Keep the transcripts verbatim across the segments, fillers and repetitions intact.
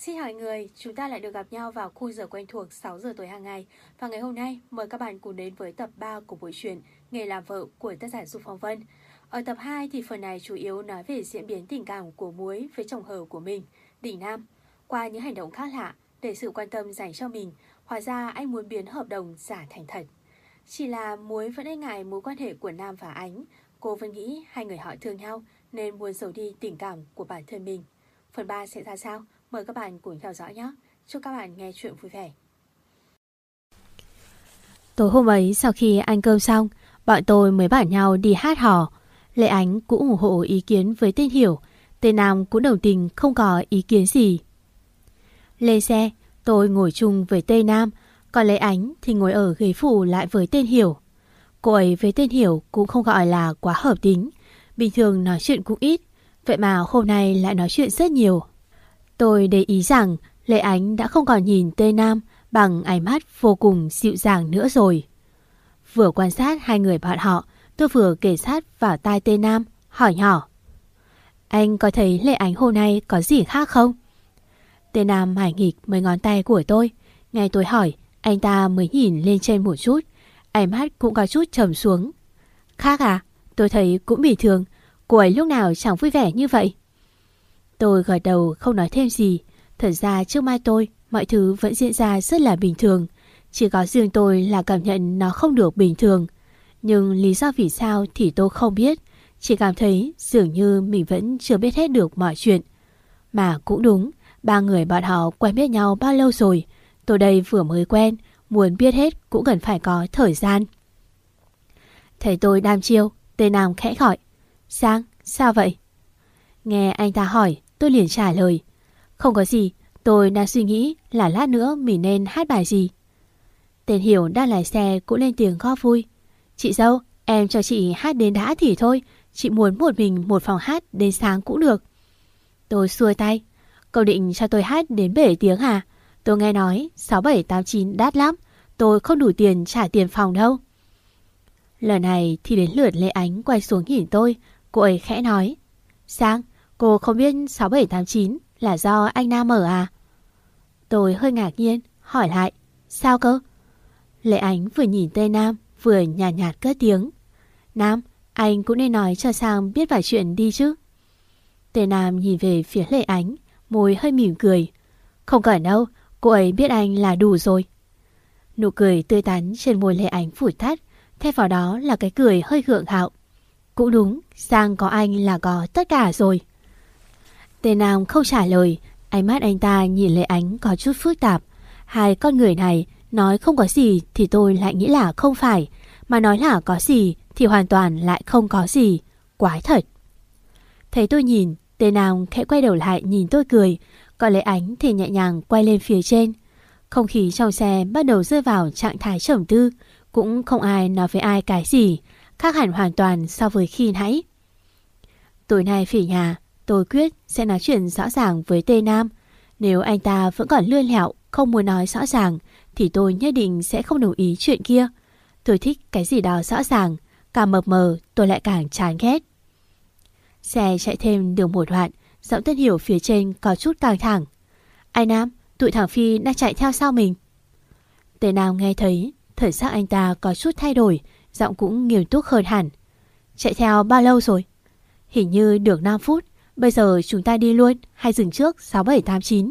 Xin hỏi người, chúng ta lại được gặp nhau vào khung giờ quen thuộc sáu giờ tối hàng ngày. Và ngày hôm nay, mời các bạn cùng đến với tập ba của buổi truyện Nghề làm vợ của tác giả Du Phong Vân. Ở tập hai thì phần này chủ yếu nói về diễn biến tình cảm của Muối với chồng hờ của mình, Đình Nam. Qua những hành động khác lạ để sự quan tâm dành cho mình, hóa ra anh muốn biến hợp đồng giả thành thật. Chỉ là Muối vẫn e ngại mối quan hệ của Nam và Ánh. Cô vẫn nghĩ hai người họ thương nhau nên muốn giấu đi tình cảm của bản thân mình. Phần ba sẽ ra sao? Mời các bạn cùng theo dõi nhé. Chúc các bạn nghe chuyện vui vẻ. Tối hôm ấy sau khi ăn cơm xong, bọn tôi mới bảo nhau đi hát hò. Lệ Ánh cũng ủng hộ ý kiến với tên Hiểu. Tên Nam cũng đồng tình không có ý kiến gì. Lên xe, tôi ngồi chung với tên Nam, còn Lệ Ánh thì ngồi ở ghế phụ lại với tên Hiểu. Cô ấy với tên Hiểu cũng không gọi là quá hợp tính. Bình thường nói chuyện cũng ít, vậy mà hôm nay lại nói chuyện rất nhiều. Tôi để ý rằng Lệ Ánh đã không còn nhìn tên Nam bằng ánh mắt vô cùng dịu dàng nữa rồi. Vừa quan sát hai người bọn họ, tôi vừa kể sát vào tai tên Nam, hỏi nhỏ: Anh có thấy Lệ Ánh hôm nay có gì khác không? Tên Nam mải nghịch mấy ngón tay của tôi. Nghe tôi hỏi, anh ta mới nhìn lên trên một chút, ánh mắt cũng có chút trầm xuống. Khác à? Tôi thấy cũng bình thường. Cô ấy lúc nào chẳng vui vẻ như vậy. Tôi gật đầu không nói thêm gì. Thật ra trước mai tôi, mọi thứ vẫn diễn ra rất là bình thường. Chỉ có riêng tôi là cảm nhận nó không được bình thường. Nhưng lý do vì sao thì tôi không biết. Chỉ cảm thấy dường như mình vẫn chưa biết hết được mọi chuyện. Mà cũng đúng, ba người bọn họ quen biết nhau bao lâu rồi. Tôi đây vừa mới quen, muốn biết hết cũng cần phải có thời gian. Thấy tôi đam chiêu, tên Nam khẽ gọi: Sang, sao vậy? Nghe anh ta hỏi, tôi liền trả lời: Không có gì, tôi đang suy nghĩ là lát nữa mình nên hát bài gì. Tên Hiểu đang lái xe cũng lên tiếng góp vui: Chị dâu, em cho chị hát đến đã thì thôi. Chị muốn một mình một phòng hát đến sáng cũng được. Tôi xuôi tay: Cậu định cho tôi hát đến bảy tiếng à? Tôi nghe nói sáu bảy tám chín đắt lắm. Tôi không đủ tiền trả tiền phòng đâu. Lần này thì đến lượt Lệ Ánh quay xuống nhìn tôi. Cô ấy khẽ nói: Sang, cô không biết sáu bảy tám chín là do anh Nam mở à? Tôi hơi ngạc nhiên, hỏi lại: Sao cơ? Lệ Ánh vừa nhìn tên Nam, vừa nhàn nhạt, nhạt cất tiếng: Nam, anh cũng nên nói cho Sang biết vài chuyện đi chứ. Tên Nam nhìn về phía Lệ Ánh, môi hơi mỉm cười: Không cần đâu, cô ấy biết anh là đủ rồi. Nụ cười tươi tắn trên môi Lệ Ánh phủi tắt, thay vào đó là cái cười hơi gượng gạo. Cũng đúng, Sang có anh là có tất cả rồi. Tên Nam không trả lời. Ánh mắt anh ta nhìn Lệ Ánh có chút phức tạp. Hai con người này nói không có gì thì tôi lại nghĩ là không phải, mà nói là có gì thì hoàn toàn lại không có gì. Quái thật. Thấy tôi nhìn, tên Nam khẽ quay đầu lại nhìn tôi cười, còn Lệ Ánh thì nhẹ nhàng quay lên phía trên. Không khí trong xe bắt đầu rơi vào trạng thái trầm tư. Cũng không ai nói với ai cái gì, khác hẳn hoàn toàn so với khi nãy. Tối nay về nhà, tôi quyết sẽ nói chuyện rõ ràng với tên Nam. Nếu anh ta vẫn còn lươn lẹo, không muốn nói rõ ràng, thì tôi nhất định sẽ không đồng ý chuyện kia. Tôi thích cái gì đó rõ ràng, càng mập mờ tôi lại càng chán ghét. Xe chạy thêm được một đoạn, giọng tên Hiểu phía trên có chút căng thẳng: Anh Nam, tụi thằng Phi đang chạy theo sau mình. Tên Nam nghe thấy, thần sắc anh ta có chút thay đổi, giọng cũng nghiêm túc hơn hẳn: Chạy theo bao lâu rồi? Hình như được năm phút. Bây giờ chúng ta đi luôn hay dừng trước sáu bảy tám chín?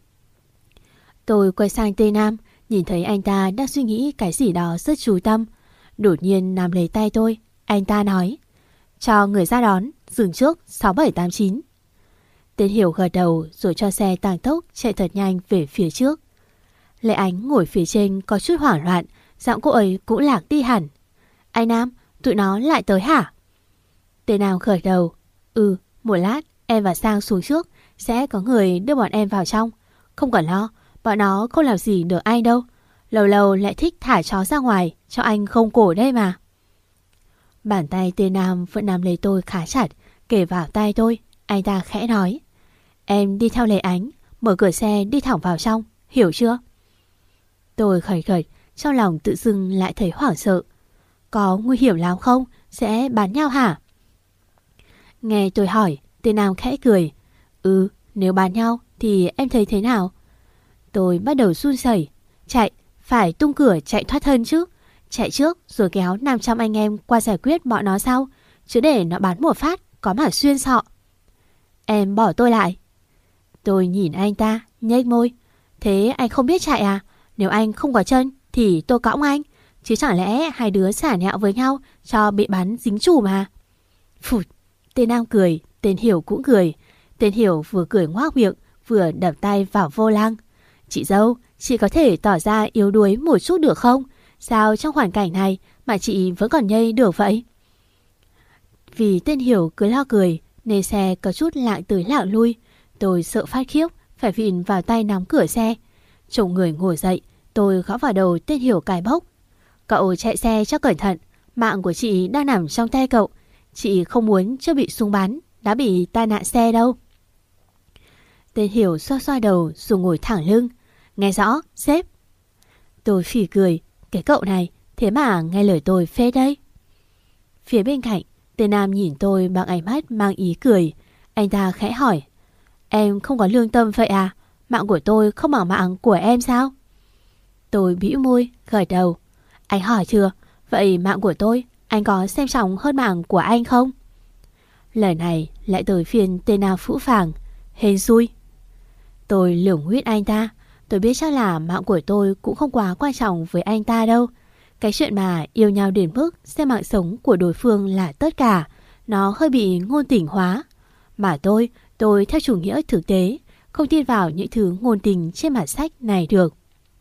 Tôi quay sang tên Nam, nhìn thấy anh ta đang suy nghĩ cái gì đó rất chú tâm. Đột nhiên nắm lấy tay tôi. Anh ta nói: Cho người ra đón, dừng trước sáu bảy tám chín. Tên Hiểu gật đầu rồi cho xe tăng tốc chạy thật nhanh về phía trước. Lệ Ánh ngồi phía trên có chút hoảng loạn, giọng cô ấy cũng lạc đi hẳn: Anh Nam, tụi nó lại tới hả? Tên Nam gật đầu: Ừ, một lát em và Sang xuống trước, sẽ có người đưa bọn em vào trong. Không cần lo, bọn nó không làm gì được anh đâu. Lâu lâu lại thích thả chó ra ngoài cho anh không cổ đây mà. Bàn tay tên Nam vẫn nắm lấy tôi khá chặt, kề vào tay tôi. Anh ta khẽ nói: Em đi theo Lệ Ánh, mở cửa xe đi thẳng vào trong, hiểu chưa? Tôi khởi khởi, trong lòng tự dưng lại thấy hoảng sợ. Có nguy hiểm lắm không? Sẽ bắn nhau hả? Nghe tôi hỏi, tên Nam khẽ cười: Ừ, nếu bắn nhau thì em thấy thế nào? Tôi bắt đầu run rẩy. Chạy, phải tung cửa chạy thoát thân chứ. Chạy trước rồi kéo năm trăm anh em qua giải quyết bọn nó sau. Chứ để nó bắn một phát có mà xuyên sọ. Em bỏ tôi lại. Tôi nhìn anh ta, nhếch môi. Thế anh không biết chạy à? Nếu anh không có chân thì tôi cõng anh. Chứ chẳng lẽ hai đứa xả nhạo với nhau cho bị bắn dính chùm mà. Phụt, tên Nam cười, tên Hiểu cũng cười. Tên Hiểu vừa cười ngoác miệng, vừa đập tay vào vô lăng. Chị dâu, chị có thể tỏ ra yếu đuối một chút được không? Sao trong hoàn cảnh này mà chị vẫn còn nhây được vậy? Vì tên Hiểu cứ lo cười nên xe có chút lạng tới lạng lui. Tôi sợ phát khiếp, phải vịn vào tay nắm cửa xe. Chồng người ngồi dậy, tôi gõ vào đầu tên Hiểu cài bốc. Cậu chạy xe cho cẩn thận, mạng của chị đang nằm trong tay cậu. Chị không muốn chưa bị súng bắn, đã bị tai nạn xe đâu. Tên Hiểu xoa xoa đầu rồi ngồi thẳng lưng. Nghe rõ, sếp. Tôi phỉ cười, cái cậu này thế mà nghe lời tôi phết đấy. Phía bên cạnh, tên Nam nhìn tôi bằng ánh mắt mang ý cười. Anh ta khẽ hỏi, em không có lương tâm vậy à? Mạng của tôi không bằng mạng của em sao? Tôi bĩu môi, gật đầu. Anh hỏi chưa? Vậy mạng của tôi, anh có xem trọng hơn mạng của anh không? Lời này lại tới phiên tên Nam phũ phàng. Hên xui. Tôi lườm nguyết anh ta. Tôi biết chắc là mạng của tôi cũng không quá quan trọng với anh ta đâu. Cái chuyện mà yêu nhau đến mức xem mạng sống của đối phương là tất cả, nó hơi bị ngôn tình hóa. Mà tôi, tôi theo chủ nghĩa thực tế, không tin vào những thứ ngôn tình trên bản sách này được.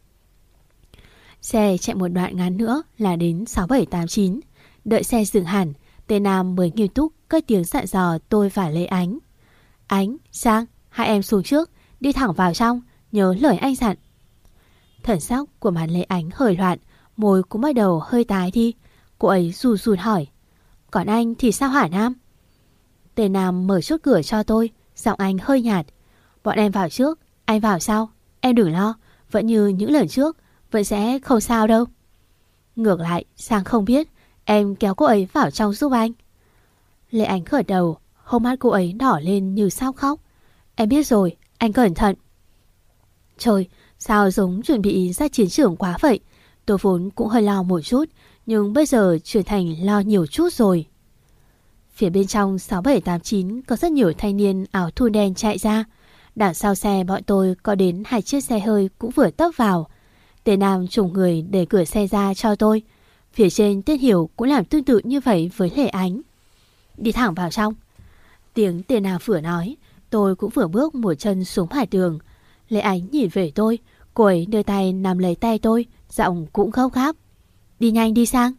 Xe chạy một đoạn ngắn nữa là đến sáu bảy tám chín. Đợi xe dừng hẳn, tên Nam mới nghiêm túc cất tiếng dặn dò tôi và Lê Ánh. Ánh, Sang, hai em xuống trước, đi thẳng vào trong, nhớ lời anh dặn. Thần sắc của mặt Lê Ánh hơi loạn, môi cũng bắt đầu hơi tái đi. Cô ấy run run hỏi, còn anh thì sao hả Nam? Tên Nam mở chốt cửa cho tôi, giọng anh hơi nhạt. Bọn em vào trước, anh vào sau. Em đừng lo, vẫn như những lần trước, vẫn sẽ không sao đâu. Ngược lại, Sang không biết, em kéo cô ấy vào trong giúp anh. Lê Ánh gật đầu, hốc mắt cô ấy đỏ lên như sắp khóc. Em biết rồi, anh cẩn thận. Trời, sao giống chuẩn bị ra chiến trường quá vậy? Tôi vốn cũng hơi lo một chút, nhưng bây giờ chuyển thành lo nhiều chút rồi. Phía bên trong sáu bảy tám chín có rất nhiều thanh niên áo thun đen chạy ra. Đằng sau xe bọn tôi có đến hai chiếc xe hơi cũng vừa tấp vào. Tên Nam trùng người để cửa xe ra cho tôi. Phía trên tên Hiểu cũng làm tương tự như vậy với Lê Ánh. Đi thẳng vào trong. Tiếng tên Nam vừa nói, tôi cũng vừa bước một chân xuống hải tường. Lê Ánh nhìn về tôi, cô ấy đưa tay nắm lấy tay tôi, giọng cũng gấp gáp. Đi nhanh đi Sang.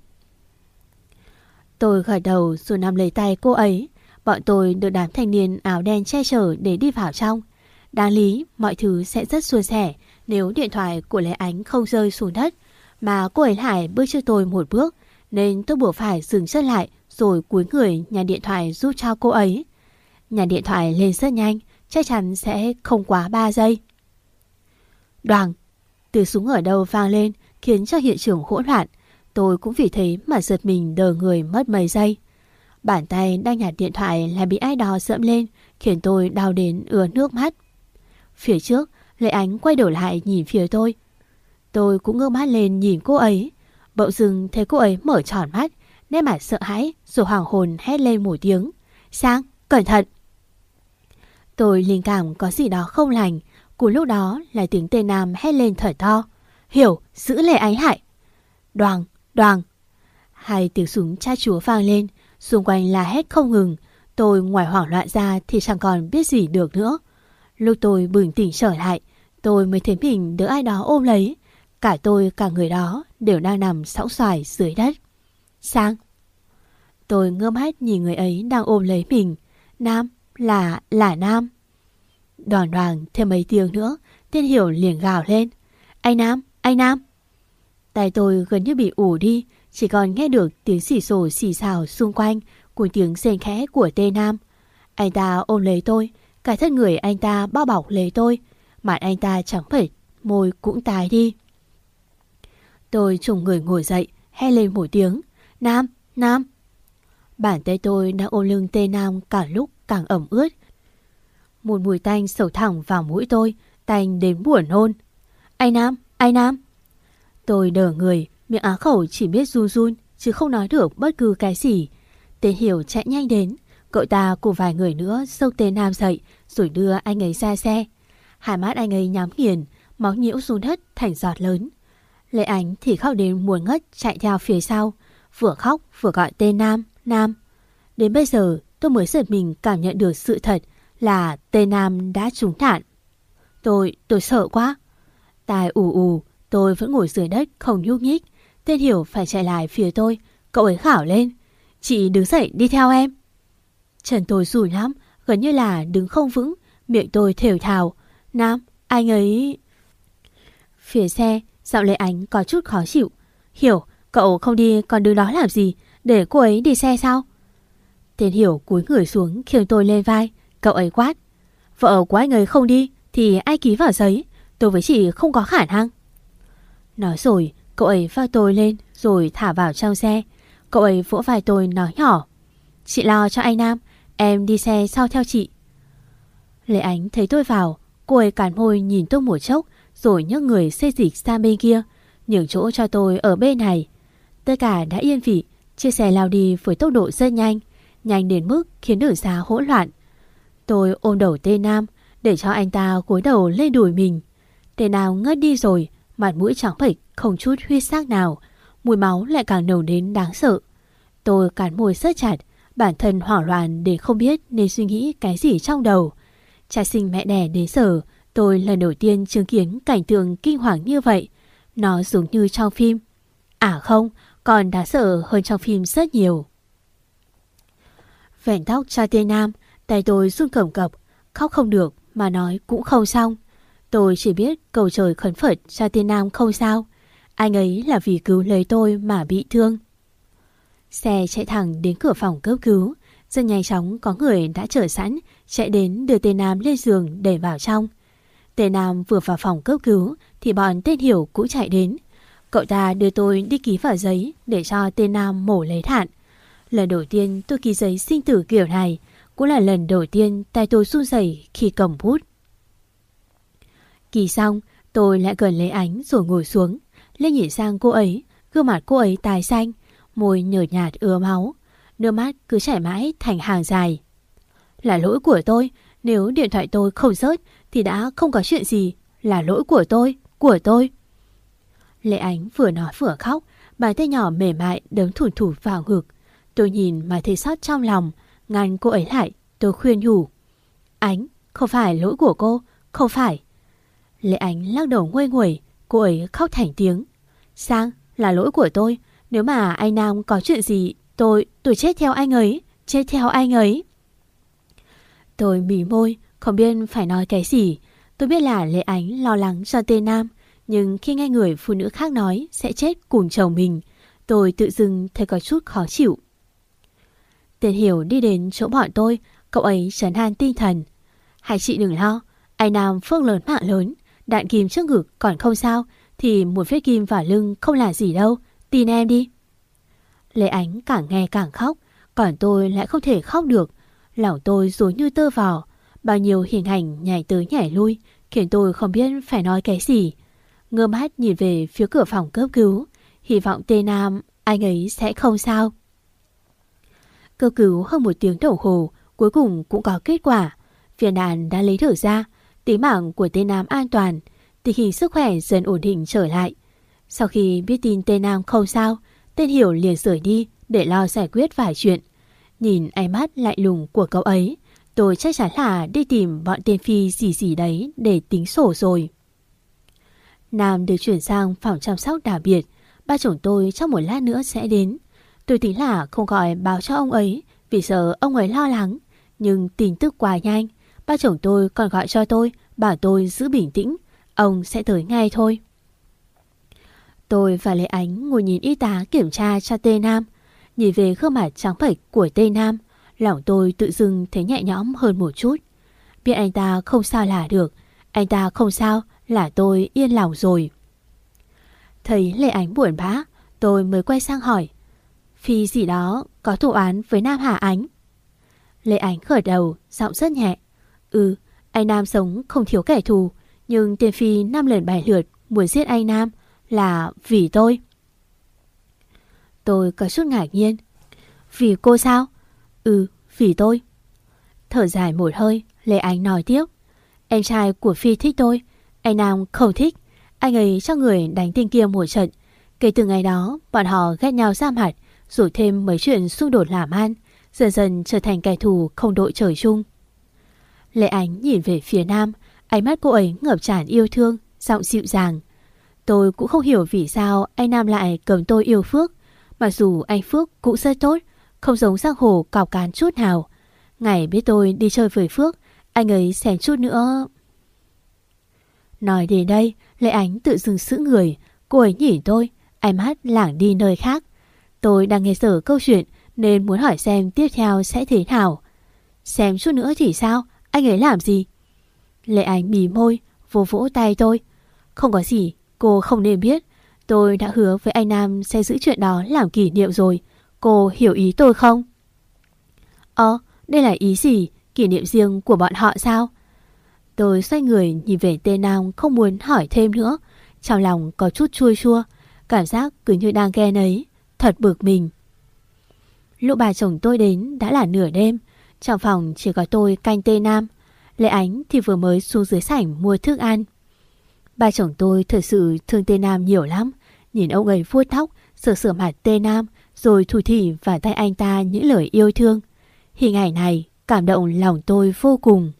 Tôi gật đầu rồi nắm lấy tay cô ấy. Bọn tôi được đám thanh niên áo đen che chở để đi vào trong. Đáng lý mọi thứ sẽ rất suôn sẻ nếu điện thoại của Lê Ánh không rơi xuống đất. Mà cô ấy lại bước trước tôi một bước, nên tôi buộc phải dừng chân lại rồi cúi người nhặt điện thoại giúp cho cô ấy. Nhặt điện thoại lên rất nhanh, chắc chắn sẽ không quá ba giây. Đoàng, từ súng ở đâu vang lên khiến cho hiện trường hỗn loạn. Tôi cũng vì thế mà giật mình đờ người mất mấy giây. Bàn tay đang nhặt điện thoại lại bị ai đó dẫm lên, khiến tôi đau đến ứa nước mắt. Phía trước, Lê Ánh quay đầu lại nhìn phía tôi. Tôi cũng ngước mắt lên nhìn cô ấy. Bỗng dưng thấy cô ấy mở tròn mắt, nét mặt sợ hãi rồi hoàng hồn hét lên một tiếng. Sang, cẩn thận! Tôi linh cảm có gì đó không lành. Cùng lúc đó là tiếng tên Nam hét lên thật to. Hiểu, giữ Lê Ánh lại! Đoàng, đoàng! Hai tiếng súng cha chúa vang lên, xung quanh là hét không ngừng. Tôi ngoài hoảng loạn ra thì chẳng còn biết gì được nữa. Lúc tôi bừng tỉnh trở lại, tôi mới thấy mình được ai đó ôm lấy. Cả tôi cả người đó đều đang nằm sõng soài dưới đất. Sang! Tôi ngơ mắt nhìn người ấy đang ôm lấy mình. Nam, là, là Nam. Đoàng đoàng thêm mấy tiếng nữa, tên Hiểu liền gào lên. Anh Nam, anh Nam! Tay tôi gần như bị ù đi, chỉ còn nghe được tiếng xì xồ xì xào xung quanh cùng tiếng rên khẽ của tên Nam. Anh ta ôm lấy tôi, cả thân người anh ta bao bọc lấy tôi, mặt anh ta trắng bệch, môi cũng tái đi. Tôi trùng người ngồi dậy, hét lên một tiếng. Nam, Nam! Bàn tay tôi đang ôm lưng tên Nam càng lúc càng ẩm ướt. Một mùi tanh sộc thẳng vào mũi tôi, tanh đến buồn nôn. Anh Nam, anh Nam. Tôi đờ người, miệng á khẩu chỉ biết run run, chứ không nói được bất cứ cái gì. Tên Hiểu chạy nhanh đến, cậu ta cùng vài người nữa xốc tên Nam dậy rồi đưa anh ấy ra xe. Hai mắt anh ấy nhắm nghiền, máu nhiễu xuống đất thành giọt lớn. Lệ Ánh thì khóc đến muốn ngất, chạy theo phía sau, vừa khóc vừa gọi tên Nam, Nam. Đến bây giờ tôi mới giật mình cảm nhận được sự thật là tên Nam đã trúng đạn. Tôi, tôi sợ quá. Tai ù ù, tôi vẫn ngồi dưới đất không nhúc nhích. Tên Hiểu phải chạy lại phía tôi, cậu ấy khảo lên. Chị đứng dậy đi theo em. Chân tôi rủi lắm, gần như là đứng không vững, miệng tôi thều thào. Nam, anh ấy... Phía xe, giọng Lệ Ánh có chút khó chịu. Hiểu, cậu không đi còn đứng đó làm gì, để cô ấy đi xe sao? Tên Hiểu cúi người xuống khiêng tôi lên vai, cậu ấy quát. Vợ của anh ấy không đi thì ai ký vào giấy, tôi với chị không có khả năng. Nói rồi, cậu ấy vác tôi lên rồi thả vào trong xe. Cậu ấy vỗ vai tôi nói nhỏ. Chị lo cho anh Nam, em đi xe sau theo chị. Lệ Ánh thấy tôi vào, cô ấy cắn môi nhìn tôi một chốc rồi nhấc người xê dịch sang bên kia, nhường chỗ cho tôi ở bên này. Tất cả đã yên vị, chiếc xe lao đi với tốc độ rất nhanh, nhanh đến mức khiến đường xá hỗn loạn. Tôi ôm đầu tên Nam để cho anh ta cúi đầu lên đùi mình. Tên Nam ngất đi rồi, mặt mũi trắng bệch không chút huyết sắc nào, mùi máu lại càng nồng đến đáng sợ. Tôi cắn môi rất chặt, bản thân hoảng loạn để không biết nên suy nghĩ cái gì trong đầu. Cha sinh mẹ đẻ đến giờ, tôi lần đầu tiên chứng kiến cảnh tượng kinh hoàng như vậy. Nó giống như trong phim. À không, còn đáng sợ hơn trong phim rất nhiều. Vẹn tóc cho tên Nam, tay tôi run cầm cập, khóc không được mà nói cũng không xong. Tôi chỉ biết cầu trời khấn Phật cho tên Nam không sao. Anh ấy là vì cứu lấy tôi mà bị thương. Xe chạy thẳng đến cửa phòng cấp cứu. Rất nhanh chóng có người đã chờ sẵn, chạy đến đưa tên Nam lên giường để vào trong. Tên Nam vừa vào phòng cấp cứu thì bọn tên Hiểu cũng chạy đến. Cậu ta đưa tôi đi ký vào giấy để cho tên Nam mổ lấy thận. Lần đầu tiên tôi ký giấy sinh tử kiểu này, cũng là lần đầu tiên tay tôi run rẩy khi cầm bút. Ký xong, tôi lại gần Lệ Ánh rồi ngồi xuống. Lên nhìn sang cô ấy, gương mặt cô ấy tái xanh, môi nhợt nhạt ứa máu, nước mắt cứ chảy mãi thành hàng dài. Là lỗi của tôi, nếu điện thoại tôi không rớt thì đã không có chuyện gì. Là lỗi của tôi, của tôi. Lệ Ánh vừa nói vừa khóc, bàn tay nhỏ mềm mại đấm thủn thủn vào ngực. Tôi nhìn mà thấy xót trong lòng, ngăn cô ấy lại, tôi khuyên nhủ. Ánh, không phải lỗi của cô, không phải. Lệ Ánh lắc đầu nguây nguẩy, cô ấy khóc thành tiếng. Sang, là lỗi của tôi, nếu mà anh Nam có chuyện gì, tôi, tôi chết theo anh ấy, chết theo anh ấy. Tôi mỉ môi, không biết phải nói cái gì. Tôi biết là Lệ Ánh lo lắng cho tên Nam, nhưng khi nghe người phụ nữ khác nói sẽ chết cùng chồng mình, tôi tự dưng thấy có chút khó chịu. Tên Hiểu đi đến chỗ bọn tôi, cậu ấy trấn an tinh thần. Hai chị đừng lo, anh Nam phước lớn mạng lớn, đạn kim trước ngực còn không sao, thì một vết kim vào lưng không là gì đâu, tin em đi. Lệ Ánh càng nghe càng khóc, còn tôi lại không thể khóc được. Lòng tôi dối như tơ vò, bao nhiêu hình ảnh nhảy tới nhảy lui khiến tôi không biết phải nói cái gì. Ngơ mắt nhìn về phía cửa phòng cấp cứu, hy vọng tên Nam, anh ấy sẽ không sao. Cấp cứu hơn một tiếng đồng hồ, cuối cùng cũng có kết quả. Viên đạn đã lấy được ra, tính mạng của tên Nam an toàn, tình hình sức khỏe dần ổn định trở lại. Sau khi biết tin tên Nam không sao, tên Hiểu liền rời đi để lo giải quyết vài chuyện. Nhìn ánh mắt lạnh lùng của cậu ấy, tôi chắc chắn là đi tìm bọn tên Phi gì gì đấy để tính sổ rồi. Nam được chuyển sang phòng chăm sóc đặc biệt. Ba chồng tôi trong một lát nữa sẽ đến. Tôi tính là không gọi báo cho ông ấy vì sợ ông ấy lo lắng. Nhưng tin tức quá nhanh, ba chồng tôi còn gọi cho tôi, bảo tôi giữ bình tĩnh, ông sẽ tới ngay thôi. Tôi và Lệ Ánh ngồi nhìn y tá kiểm tra cho tên Nam. Nhìn về gương mặt trắng bệch của tên Nam, lòng tôi tự dưng thấy nhẹ nhõm hơn một chút. Biết anh ta không sao là được, anh ta không sao là tôi yên lòng rồi. Thấy Lệ Ánh buồn bã, tôi mới quay sang hỏi. Phi gì đó có thủ án với Nam hả Ánh? Lệ Ánh gật đầu, giọng rất nhẹ. Ừ, Anh Nam sống không thiếu kẻ thù, nhưng tên Phi năm lần bảy lượt muốn giết anh Nam là vì tôi. Tôi có chút ngạc nhiên. Vì cô sao? Ừ, vì tôi. Thở dài một hơi, Lê Ánh nói tiếp. Em trai của Phi thích tôi, anh Nam không thích. Anh ấy cho người đánh tên kia một trận. Kể từ ngày đó, bọn họ ghét nhau ra mặt, rồi thêm mấy chuyện xung đột làm ăn, dần dần trở thành kẻ thù không đội trời chung. Lê Ánh nhìn về phía Nam, ánh mắt cô ấy ngập tràn yêu thương, giọng dịu dàng. Tôi cũng không hiểu vì sao anh Nam lại cầm tôi yêu Phước. Mặc dù anh Phước cũng rất tốt, không giống giang hồ cào cán chút nào. Ngày biết tôi đi chơi với Phước, anh ấy xén chút nữa. Nói đến đây, Lê Ánh tự dưng sững người. Cô ấy nhìn tôi, ánh mắt lảng đi nơi khác. Tôi đang nghe dở câu chuyện nên muốn hỏi xem tiếp theo sẽ thế nào. Xem chút nữa thì sao? Anh ấy làm gì? Lê Ánh mí môi, vỗ vỗ tay tôi. Không có gì, cô không nên biết. Tôi đã hứa với anh Nam sẽ giữ chuyện đó làm kỷ niệm rồi. Cô hiểu ý tôi không? Ờ, đây là ý gì? Kỷ niệm riêng của bọn họ sao? Tôi xoay người nhìn về tên Nam, không muốn hỏi thêm nữa. Trong lòng có chút chua chua, cảm giác cứ như đang ghen ấy. Thật bực mình. Lúc bà chồng tôi đến đã là nửa đêm. Trong phòng chỉ có tôi canh tên Nam. Lê Ánh thì vừa mới xuống dưới sảnh mua thức ăn. Bà chồng tôi thật sự thương tên Nam nhiều lắm. Nhìn ông ấy vuốt tóc, sửa sửa mặt tên Nam, rồi thủ thỉ vào tay anh ta những lời yêu thương. Hình ảnh này cảm động lòng tôi vô cùng.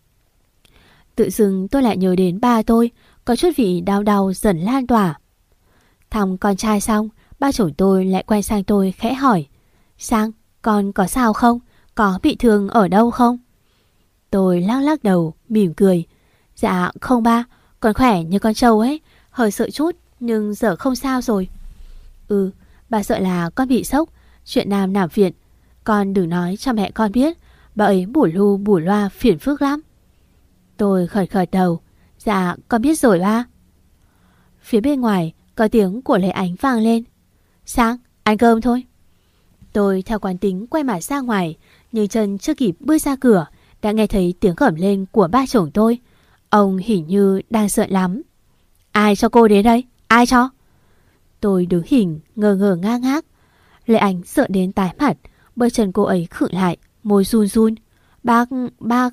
Tự dưng tôi lại nhớ đến ba tôi, có chút vị đau đau dần lan tỏa. Thăm con trai xong, ba chồng tôi lại quay sang tôi khẽ hỏi. Sang, con có sao không? Có bị thương ở đâu không? Tôi lắc lắc đầu, mỉm cười. Dạ không ba, con khỏe như con trâu ấy. Hơi sợ chút, nhưng giờ không sao rồi. Ừ, bà sợ là con bị sốc. Chuyện Nam nằm viện. Con đừng nói cho mẹ con biết. Bà ấy bủa lu bủa loa phiền phức lắm. Tôi gật gật đầu. Dạ con biết rồi ba. Phía bên ngoài có tiếng của Lê Ánh vang lên. Sang, ăn cơm thôi. Tôi theo quán tính quay mặt ra ngoài, nhưng chân chưa kịp bước ra cửa đã nghe thấy tiếng gầm lên của ba chồng tôi. Ông hình như đang sợ lắm. Ai cho cô đến đây? Ai cho? Tôi đứng hình ngơ ngơ ngác ngác. Lê Ánh sợ đến tái mặt, bởi chân cô ấy khựng lại, môi run run. Bác, bác...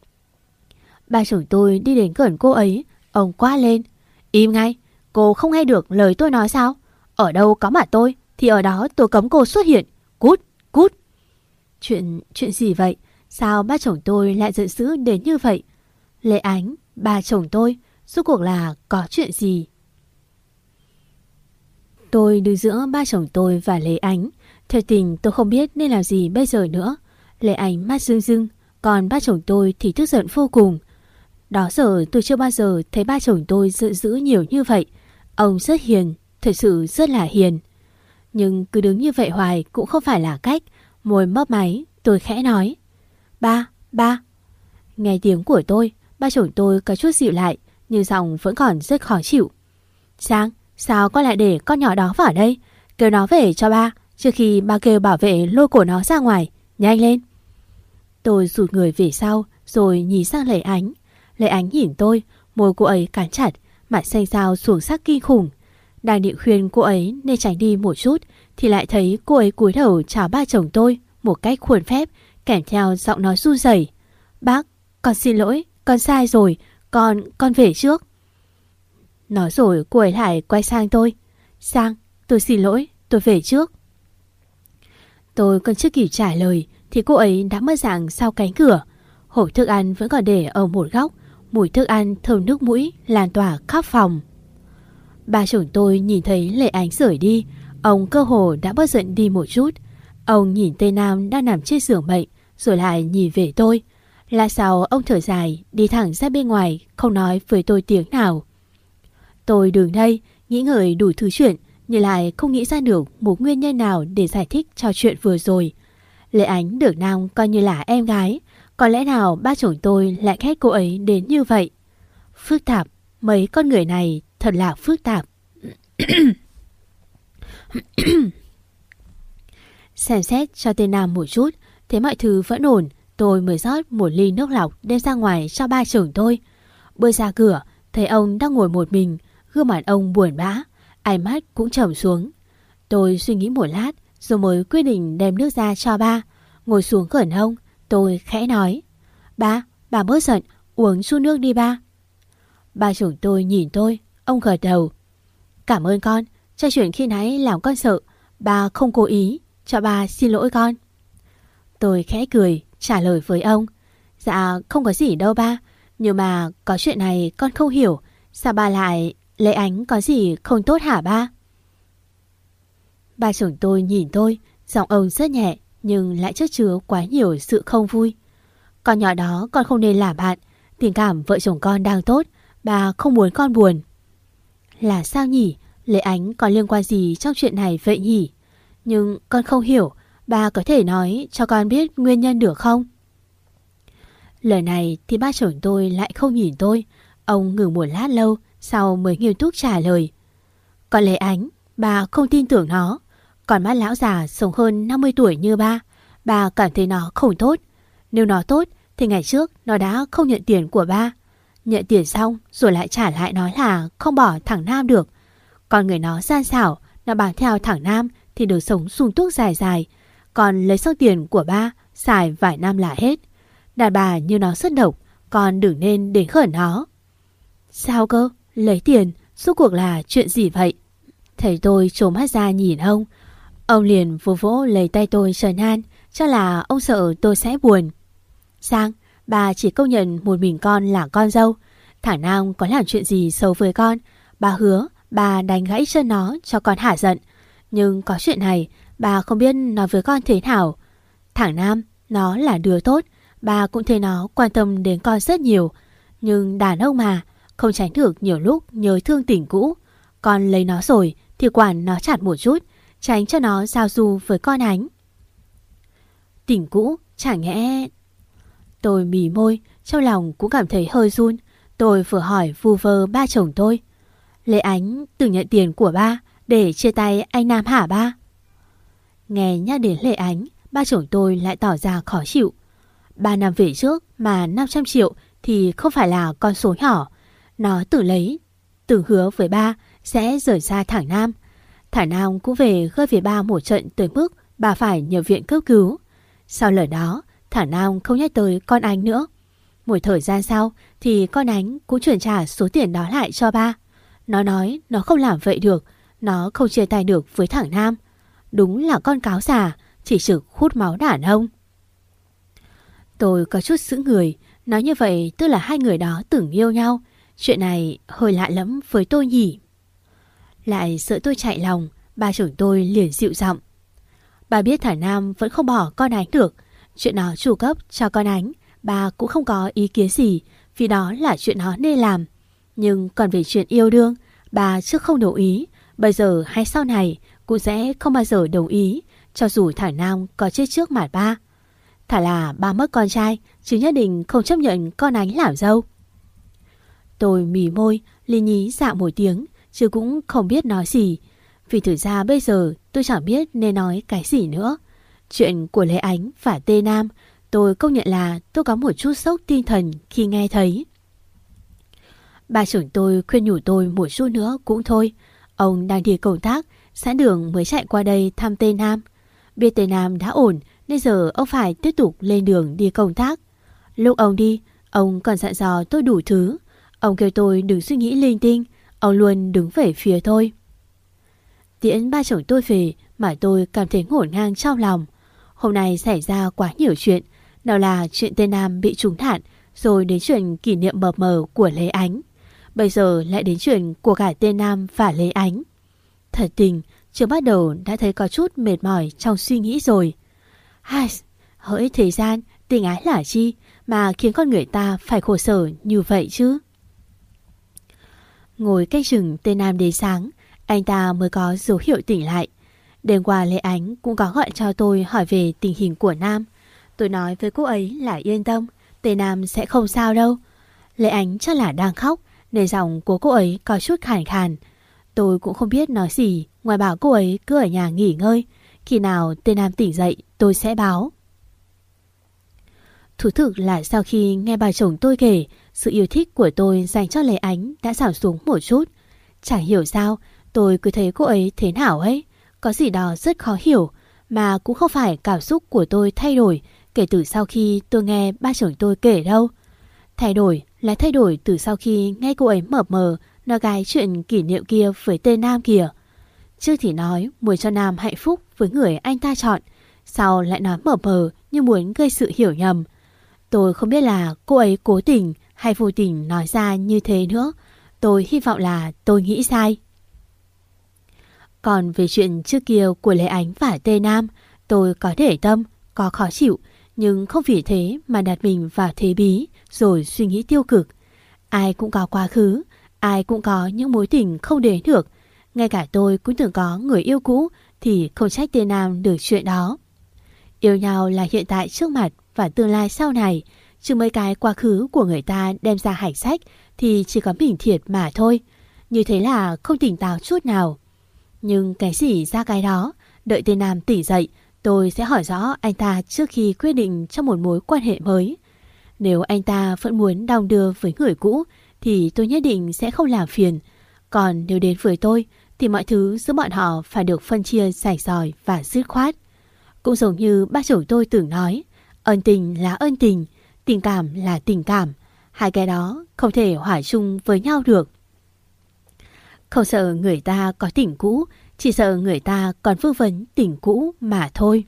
Ba chồng tôi đi đến gần cô ấy. Ông quát lên. Im ngay, cô không nghe được lời tôi nói sao? Ở đâu có mặt tôi thì ở đó tôi cấm cô xuất hiện. Cút, cút. Chuyện, chuyện gì vậy? Sao ba chồng tôi lại giận dữ đến như vậy? Lê Ánh, ba chồng tôi, rốt cuộc là có chuyện gì? Tôi đứng giữa ba chồng tôi và Lê Ánh. Thật tình tôi không biết nên làm gì bây giờ nữa. Lê Ánh mắt rưng rưng, còn ba chồng tôi thì tức giận vô cùng. Đó giờ tôi chưa bao giờ thấy ba chồng tôi giận dữ nhiều như vậy. Ông rất hiền, thật sự rất là hiền. Nhưng cứ đứng như vậy hoài cũng không phải là cách. Môi mấp máy, tôi khẽ nói. Ba, ba. Nghe tiếng của tôi, ba chồng tôi có chút dịu lại, nhưng giọng vẫn còn rất khó chịu. Sang, sao con lại để con nhỏ đó vào đây? Kêu nó về cho ba, trước khi ba kêu bảo vệ lôi cổ nó ra ngoài. Nhanh lên. Tôi rụt người về sau, rồi nhìn sang Lê Ánh. Lê Ánh nhìn tôi, môi cô ấy cắn chặt, mặt xanh xao xuống sắc kinh khủng. Đang định khuyên cô ấy nên tránh đi một chút, thì lại thấy cô ấy cúi đầu chào ba chồng tôi một cách khuôn phép, kèm theo giọng nói run rẩy. Bác, con xin lỗi, con sai rồi, con, con về trước. Nói rồi cô ấy lại quay sang tôi. Sang, tôi xin lỗi, tôi về trước. Tôi còn chưa kịp trả lời thì cô ấy đã mất dạng sau cánh cửa. Hộp thức ăn vẫn còn để ở một góc, mùi thức ăn thơm nước mũi lan tỏa khắp phòng. Ba chồng tôi nhìn thấy Lê Ánh rời đi, ông cơ hồ đã bớt giận đi một chút. Ông nhìn tên Nam đang nằm trên giường bệnh, rồi lại nhìn về tôi. Lát sau ông thở dài, đi thẳng ra bên ngoài, không nói với tôi tiếng nào. Tôi đứng đây, nghĩ ngợi đủ thứ chuyện, nhưng lại không nghĩ ra được một nguyên nhân nào để giải thích cho chuyện vừa rồi. Lê Ánh được Nam coi như là em gái, có lẽ nào ba chồng tôi lại ghét cô ấy đến như vậy? Phức tạp, mấy con người này thật là phức tạp. Xem xét cho tên Nam một chút, thấy mọi thứ vẫn ổn, tôi Tôi mới rót một ly nước lọc đem ra ngoài cho ba chồng tôi. Bước ra cửa, thấy ông đang ngồi một mình, gương mặt ông buồn bã, ánh mắt cũng trầm xuống. Tôi suy nghĩ một lát rồi mới quyết định đem nước ra cho ba. Ngồi xuống gần ông, tôi khẽ nói: Ba, bà bớt giận, uống chút nước đi ba. Ba chồng tôi nhìn tôi, ông gật đầu: Cảm ơn con, cho chuyện khi nãy làm con sợ, ba không cố ý, cho ba xin lỗi con. Tôi khẽ cười trả lời với ông: Dạ không có gì đâu ba, nhưng mà có chuyện này con không hiểu, sao ba lại... Lệ Ánh có gì không tốt hả ba? Ba chồng tôi nhìn tôi, giọng ông rất nhẹ nhưng lại chất chứa quá nhiều sự không vui. Con nhỏ đó con không nên làm bạn, tình cảm vợ chồng con đang tốt, ba không muốn con buồn. Là sao nhỉ? Lệ Ánh có liên quan gì trong chuyện này vậy nhỉ? Nhưng con không hiểu, ba có thể nói cho con biết nguyên nhân được không? Lời này thì ba chồng tôi lại không nhìn tôi. Ông ngừng một lát lâu, sau mới nghiêm túc trả lời: Còn Lệ Ánh, bà không tin tưởng nó. Còn mắt lão già sống hơn năm mươi tuổi như ba, bà cảm thấy nó không tốt. Nếu nó tốt thì ngày trước nó đã không nhận tiền của ba. Nhận tiền xong rồi lại trả lại nói là không bỏ thằng Nam được. Còn người nó gian xảo, nó bám theo thằng Nam thì được sống sung túc dài dài. Còn lấy xong tiền của ba, xài vài năm là hết. Đàn bà như nó rất độc, con đừng nên đến gần nó. Sao cơ? Lấy tiền? Suốt cuộc là chuyện gì vậy? Thấy tôi trồm mắt ra nhìn ông, ông liền vỗ vỗ lấy tay tôi trấn an, cho là ông sợ tôi sẽ buồn. Sang, bà chỉ công nhận một mình con là con dâu. Thằng Nam có làm chuyện gì xấu với con, bà hứa bà đánh gãy chân nó cho con hả giận. Nhưng có chuyện này bà không biết nói với con thế nào. Thằng Nam nó là đứa tốt, bà cũng thấy nó quan tâm đến con rất nhiều. Nhưng đàn ông mà, không tránh được nhiều lúc nhớ thương tình cũ. Con lấy nó rồi thì quản nó chặt một chút, tránh cho nó giao du với con Ánh. Tình cũ chẳng nhẽ... Tôi mỉ môi, trong lòng cũng cảm thấy hơi run. Tôi vừa hỏi vu vơ ba chồng tôi: Lệ Ánh từng nhận tiền của ba để chia tay anh Nam hả ba? Nghe nhắc đến Lệ Ánh, ba chồng tôi lại tỏ ra khó chịu. Ba năm về trước mà năm trăm triệu thì không phải là con số nhỏ. Nó tự lấy, từng hứa với ba sẽ rời xa thằng Nam. Thằng Nam cũng về gơi về ba một trận tới mức bà phải nhập viện cấp cứu. Sau lời đó, thằng Nam không nhắc tới con Ánh nữa. Một thời gian sau thì con Ánh cũng chuyển trả số tiền đó lại cho ba. Nó nói nó không làm vậy được, nó không chia tay được với thằng Nam. Đúng là con cáo già, chỉ trực hút máu đàn ông. Tôi có chút sững người. Nói như vậy tức là hai người đó từng yêu nhau. Chuyện này hơi lạ lắm với tôi nhỉ. Lại sợ tôi chạy lòng, ba chồng tôi liền dịu giọng: Bà biết thằng Nam vẫn không bỏ con Ánh được. Chuyện nó chu cấp cho con Ánh, bà cũng không có ý kiến gì, vì đó là chuyện nó nên làm. Nhưng còn về chuyện yêu đương, bà trước không đồng ý, bây giờ hay sau này cũng sẽ không bao giờ đồng ý, cho dù thằng Nam có chết trước mặt ba. Thả là ba mất con trai, chứ nhất định không chấp nhận con Ánh làm dâu. Tôi mỉ môi, lý nhí dạ một tiếng, chứ cũng không biết nói gì. Vì thực ra bây giờ tôi chẳng biết nên nói cái gì nữa. Chuyện của Lệ Ánh và Tê Nam, tôi công nhận là tôi có một chút sốc tinh thần khi nghe thấy. Bà trưởng tôi khuyên nhủ tôi một chút nữa cũng thôi. Ông đang đi công tác, sẵn đường mới chạy qua đây thăm Tê Nam. Biết Tê Nam đã ổn nên giờ ông phải tiếp tục lên đường đi công tác. Lúc ông đi, ông còn dặn dò tôi đủ thứ. Ông kêu tôi đừng suy nghĩ linh tinh, ông luôn đứng về phía tôi. Tiễn ba chồng tôi về mà tôi cảm thấy ngổn ngang trong lòng. Hôm nay xảy ra quá nhiều chuyện. Nào là chuyện tên Nam bị trúng đạn, rồi đến chuyện kỷ niệm mập mờ của Lê Ánh. Bây giờ lại đến chuyện của cả tên Nam và Lê Ánh. Thật tình, chưa bắt đầu đã thấy có chút mệt mỏi trong suy nghĩ rồi. Hai, hỡi thời gian, tình ái là chi mà khiến con người ta phải khổ sở như vậy chứ? Ngồi cách chừng tên Nam đến sáng, anh ta mới có dấu hiệu tỉnh lại. Đêm qua Lê Ánh cũng có gọi cho tôi hỏi về tình hình của Nam. Tôi nói với cô ấy là yên tâm, tên Nam sẽ không sao đâu. Lê Ánh chắc là đang khóc nên giọng của cô ấy có chút khàn khàn. Tôi cũng không biết nói gì ngoài bảo cô ấy cứ ở nhà nghỉ ngơi. Khi nào tên Nam tỉnh dậy tôi sẽ báo. Thú thực là sau khi nghe bà chồng tôi kể, sự yêu thích của tôi dành cho Lệ Ánh đã giảm xuống một chút. Chẳng hiểu sao, tôi cứ thấy cô ấy thế nào ấy, có gì đó rất khó hiểu, mà cũng không phải cảm xúc của tôi thay đổi kể từ sau khi tôi nghe ba chồng tôi kể đâu. Thay đổi là thay đổi từ sau khi nghe cô ấy mập mờ nói cái chuyện kỷ niệm kia với tên Nam kìa. Trước thì nói muốn cho Nam hạnh phúc với người anh ta chọn, sau lại nói mập mờ như muốn gây sự hiểu nhầm. Tôi không biết là cô ấy cố tình hay vô tình nói ra như thế nữa. Tôi hy vọng là tôi nghĩ sai. Còn về chuyện trước kia của Lê Ánh và Tê Nam, tôi có để tâm, có khó chịu, nhưng không vì thế mà đặt mình vào thế bí rồi suy nghĩ tiêu cực. Ai cũng có quá khứ, ai cũng có những mối tình không đến được. Ngay cả tôi cũng từng có người yêu cũ thì không trách Tê Nam được chuyện đó. Yêu nhau là hiện tại trước mặt và tương lai sau này, chứ mấy cái quá khứ của người ta đem ra hành sách thì chỉ có mình thiệt mà thôi. Như thế là không tỉnh táo chút nào. Nhưng cái gì ra cái đó, đợi Tê Nam tỉnh dậy, tôi sẽ hỏi rõ anh ta trước khi quyết định trong một mối quan hệ mới. Nếu anh ta vẫn muốn đong đưa với người cũ thì tôi nhất định sẽ không làm phiền. Còn nếu đến với tôi thì mọi thứ giữa bọn họ phải được phân chia rạch ròi và dứt khoát. Cũng giống như ba chồng tôi từng nói, ân tình là ân tình, tình cảm là tình cảm. Hai cái đó không thể hòa chung với nhau được. Không sợ người ta có tình cũ, chỉ sợ người ta còn vương vấn tình cũ mà thôi.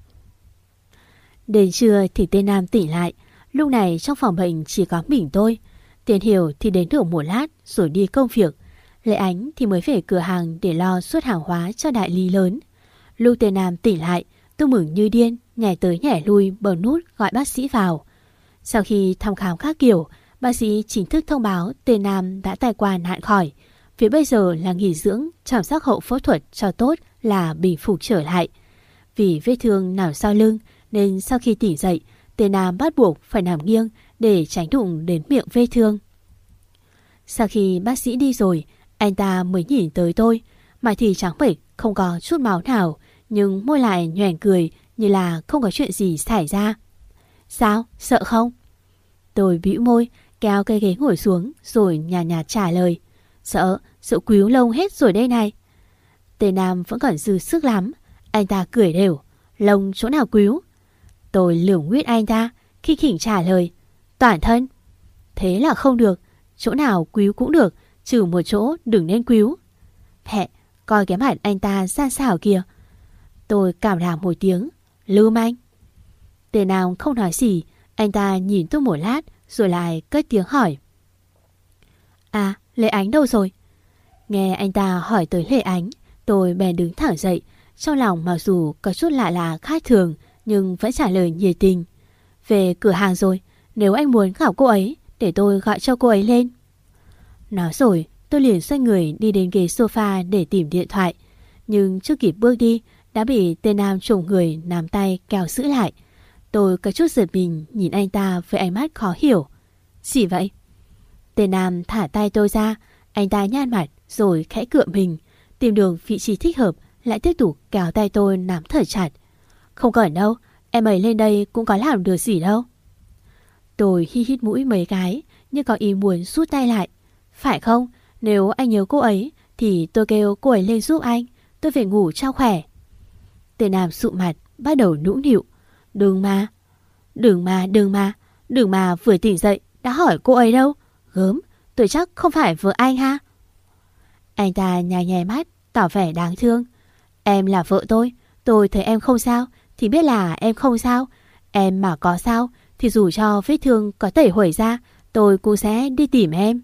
Đến trưa thì tên Nam tỉnh lại. Lúc này trong phòng bệnh chỉ có mình tôi. Tiền Hiểu thì đến được một lát rồi đi công việc. Lệ Ánh thì mới về cửa hàng để lo xuất hàng hóa cho đại lý lớn. Lúc tên Nam tỉnh lại, tôi mừng như điên, nhảy tới nhảy lui bấm nút gọi bác sĩ vào. Sau khi thăm khám các kiểu, bác sĩ chính thức thông báo tên Nam đã tai qua nạn khỏi. Phía bây giờ là nghỉ dưỡng, chăm sóc hậu phẫu thuật cho tốt là bình phục trở lại. Vì vết thương nằm sau lưng nên sau khi tỉnh dậy, tên Nam bắt buộc phải nằm nghiêng để tránh đụng đến miệng vết thương. Sau khi bác sĩ đi rồi, anh ta mới nhìn tới tôi, mặt thì trắng bệch, không có chút máu nào, nhưng môi lại nhoẻn cười như là không có chuyện gì xảy ra. Sao? Sợ không? Tôi bĩu môi, kéo cây ghế ngồi xuống rồi nhàn nhạt, nhạt trả lời. Sợ, sợ quýu lông hết rồi đây này. Tên Nam vẫn còn dư sức lắm. Anh ta cười đều. Lông chỗ nào quýu? Tôi lườm nguyết anh ta, khi khỉnh trả lời. Toàn thân. Thế là không được. Chỗ nào quýu cũng được, trừ một chỗ đừng nên quýu. Mẹ, coi cái mặt anh ta ra xảo kìa. Tôi cảm đảm một tiếng. Lưu manh. Tên Nam không nói gì. Anh ta nhìn tôi một lát rồi lại cất tiếng hỏi. À, Lệ Ánh đâu rồi? Nghe anh ta hỏi tới Lệ Ánh, tôi bèn đứng thẳng dậy. Trong lòng mặc dù có chút lạ lạ khác thường, nhưng vẫn trả lời nhiệt tình. Về cửa hàng rồi, nếu anh muốn gặp cô ấy, để tôi gọi cho cô ấy lên. Nói rồi, tôi liền xoay người đi đến ghế sofa để tìm điện thoại. Nhưng chưa kịp bước đi, đã bị tên Nam trùng người nắm tay kéo giữ lại. Tôi có chút giật mình nhìn anh ta với ánh mắt khó hiểu. Gì vậy? Tên Nam thả tay tôi ra, anh ta nhăn mặt rồi khẽ cựa mình, tìm được vị trí thích hợp, lại tiếp tục kéo tay tôi nắm thật chặt. Không cần đâu, em ấy lên đây cũng có làm được gì đâu. Tôi hít hít mũi mấy cái, nhưng có ý muốn rút tay lại. Phải không? Nếu anh nhớ cô ấy thì tôi kêu cô ấy lên giúp anh, tôi về ngủ cho khỏe. Tên Nam sụ mặt, bắt đầu nũng nịu. Đừng mà, đừng mà, đừng mà, đừng mà vừa tỉnh dậy đã hỏi cô ấy đâu. Gớm, tôi chắc không phải vợ anh ha. Anh ta nhai nhai mắt, tỏ vẻ đáng thương. Em là vợ tôi, tôi thấy em không sao thì biết là em không sao. Em mà có sao thì dù cho vết thương có tẩy hủy ra, tôi cũng sẽ đi tìm em.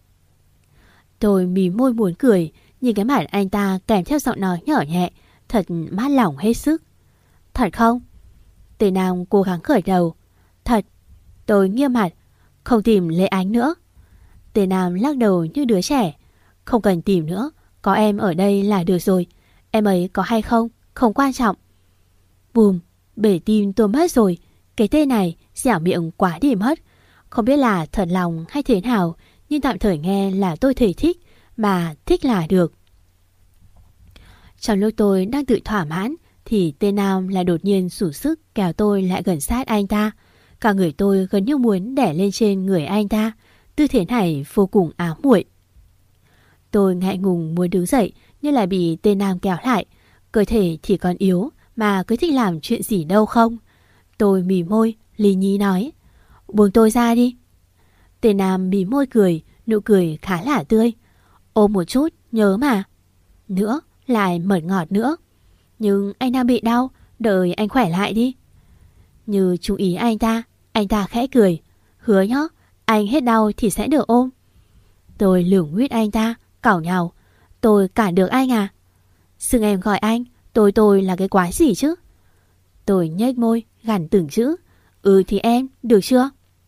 Tôi mím môi muốn cười, nhìn cái mặt anh ta kèm theo giọng nói nhỏ nhẹ, thật mát lòng hết sức. Thật không? Tên Nam cố gắng khởi đầu. Thật. Tôi nghiêm mặt. Không tìm Lệ Ánh nữa. Tên Nam lắc đầu như đứa trẻ. Không cần tìm nữa, có em ở đây là được rồi. Em ấy có hay không, không quan trọng. Bùm, bể tim tôi mất rồi. Cái tên này dẻo miệng quá đi mất. Không biết là thật lòng hay thế nào, nhưng tạm thời nghe là tôi thấy thích, mà thích là được. Trong lúc tôi đang tự thỏa mãn thì tên Nam lại đột nhiên sử sức kéo tôi lại gần sát anh ta. Cả người tôi gần như muốn đè lên trên người anh ta. Tư thế này vô cùng ám muội. Tôi ngại ngùng muốn đứng dậy nhưng lại bị tên nam kéo lại. Cơ thể thì còn yếu mà cứ thích làm chuyện gì đâu không. Tôi mỉ môi, lý nhí nói: "Buông tôi ra đi." Tên nam mỉ môi cười, nụ cười khá là tươi. "Ôm một chút, nhớ mà." Nữa, lại mật ngọt nữa. "Nhưng anh đang bị đau, đợi anh khỏe lại đi." Như chú ý anh ta, anh ta khẽ cười: "Hứa nhá, anh hết đau thì sẽ được ôm." Tôi lườm nguyết anh ta, càu nhàu: "Tôi cản được anh à?" "Xưng em gọi anh, tôi tôi là cái quái gì chứ?" Tôi nhếch môi, gằn từng chữ: "Ừ thì em, được chưa?"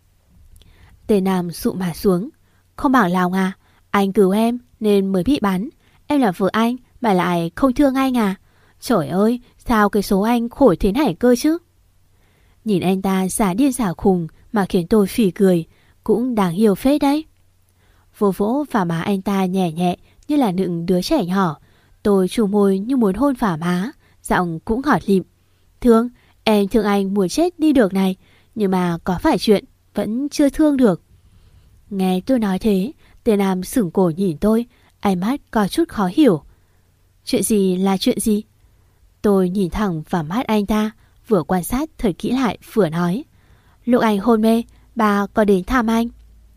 Tên nam sụm mặt xuống: "Không bảo lòng à? Anh cứu em nên mới bị bắn. Em là vợ anh mà lại không thương anh à? Trời ơi, sao cái số anh khổ thế này cơ chứ?" Nhìn anh ta giả điên giả khùng mà khiến tôi phỉ cười. Cũng đáng hiểu phết đấy. Vô vỗ vào má anh ta nhẹ nhẹ như là nựng đứa trẻ nhỏ. Tôi chu môi như muốn hôn vào má, giọng cũng ngọt lịm: "Thương, em thương anh muốn chết đi được này. Nhưng mà có phải chuyện vẫn chưa thương được." Nghe tôi nói thế, tên nam sửng cổ nhìn tôi, ánh mắt có chút khó hiểu. "Chuyện gì là chuyện gì?" Tôi nhìn thẳng vào mắt anh ta, vừa quan sát thật kỹ lại vừa nói: "Lúc anh hôn mê, bà có đến thăm anh."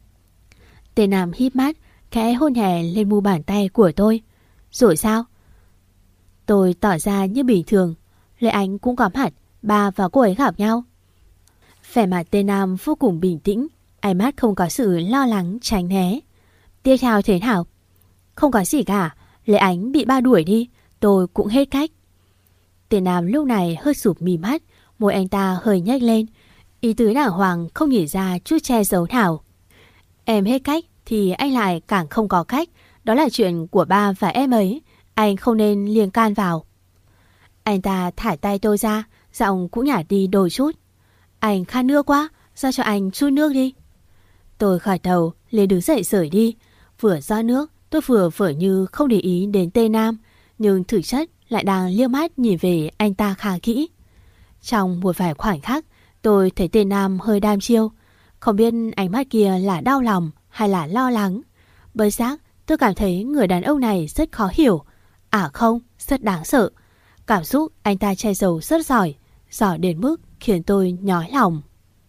Tên nam híp mắt, khẽ hôn nhẹ lên mu bàn tay của tôi. "Rồi sao?" Tôi tỏ ra như bình thường. Lệ Ánh cũng có mặt, bà và cô ấy gặp nhau. Vẻ mặt tên nam vô cùng bình tĩnh, ánh mắt không có sự lo lắng tránh né. "Tiếp theo thế nào?" "Không có gì cả, Lệ Ánh bị ba đuổi đi, tôi cũng hết cách." Tên nam lúc này hơi sụp mí mắt, môi anh ta hơi nhếch lên, ý tứ đàng hoàng không nhìn ra chút che giấu nào. "Em hết cách thì anh lại càng không có cách, đó là chuyện của ba và em ấy, anh không nên liên can vào." Anh ta thả tay tôi ra, giọng cũng nhả đi đôi chút. "Anh khát nước quá, ra cho anh chút nước đi." Tôi khỏi đầu, liền đứng dậy rời đi. Vừa rót nước, tôi vừa vờ như không để ý đến tên nam, nhưng thực chất lại đang liếc mắt nhìn về anh ta khá kỹ. Trong một vài khoảnh khắc, tôi thấy tên nam hơi đam chiêu. Không biết ánh mắt kia là đau lòng hay là lo lắng. Bất giác tôi cảm thấy người đàn ông này rất khó hiểu. À không, rất đáng sợ. Cảm xúc anh ta che giấu rất giỏi, giỏi đến mức khiến tôi nhói lòng.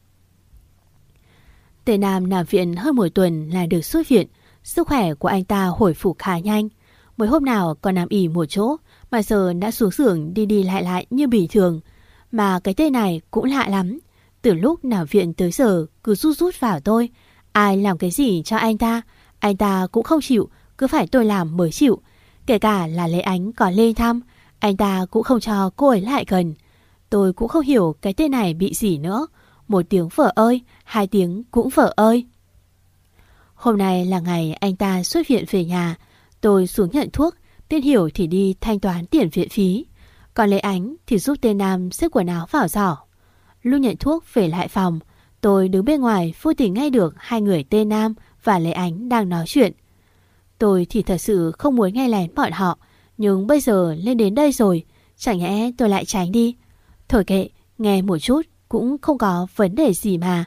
Tên nam nằm viện hơn một tuần là được xuất viện. Sức khỏe của anh ta hồi phục khá nhanh. Mới hôm nào còn nằm ỉ một chỗ mà giờ đã xuống giường đi đi lại lại như bình thường. Mà cái tên này cũng lạ lắm. Từ lúc nằm viện tới giờ cứ rút rút vào tôi. Ai làm cái gì cho anh ta, anh ta cũng không chịu, cứ phải tôi làm mới chịu. Kể cả là Lệ Ánh còn lên thăm, anh ta cũng không cho cô ấy lại gần. Tôi cũng không hiểu cái tên này bị gì nữa. Một tiếng vợ ơi, hai tiếng cũng vợ ơi. Hôm nay là ngày anh ta xuất viện về nhà. Tôi xuống nhận thuốc, Tiên Hiểu thì đi thanh toán tiền viện phí. Còn Lệ Ánh thì giúp tên nam xếp quần áo vào giỏ. Lúc nhận thuốc về lại phòng, tôi đứng bên ngoài vô tình nghe được hai người tên nam và Lệ Ánh đang nói chuyện. Tôi thì thật sự không muốn nghe lén bọn họ, nhưng bây giờ lên đến đây rồi, chẳng nhẽ tôi lại tránh đi. Thôi kệ, nghe một chút cũng không có vấn đề gì mà.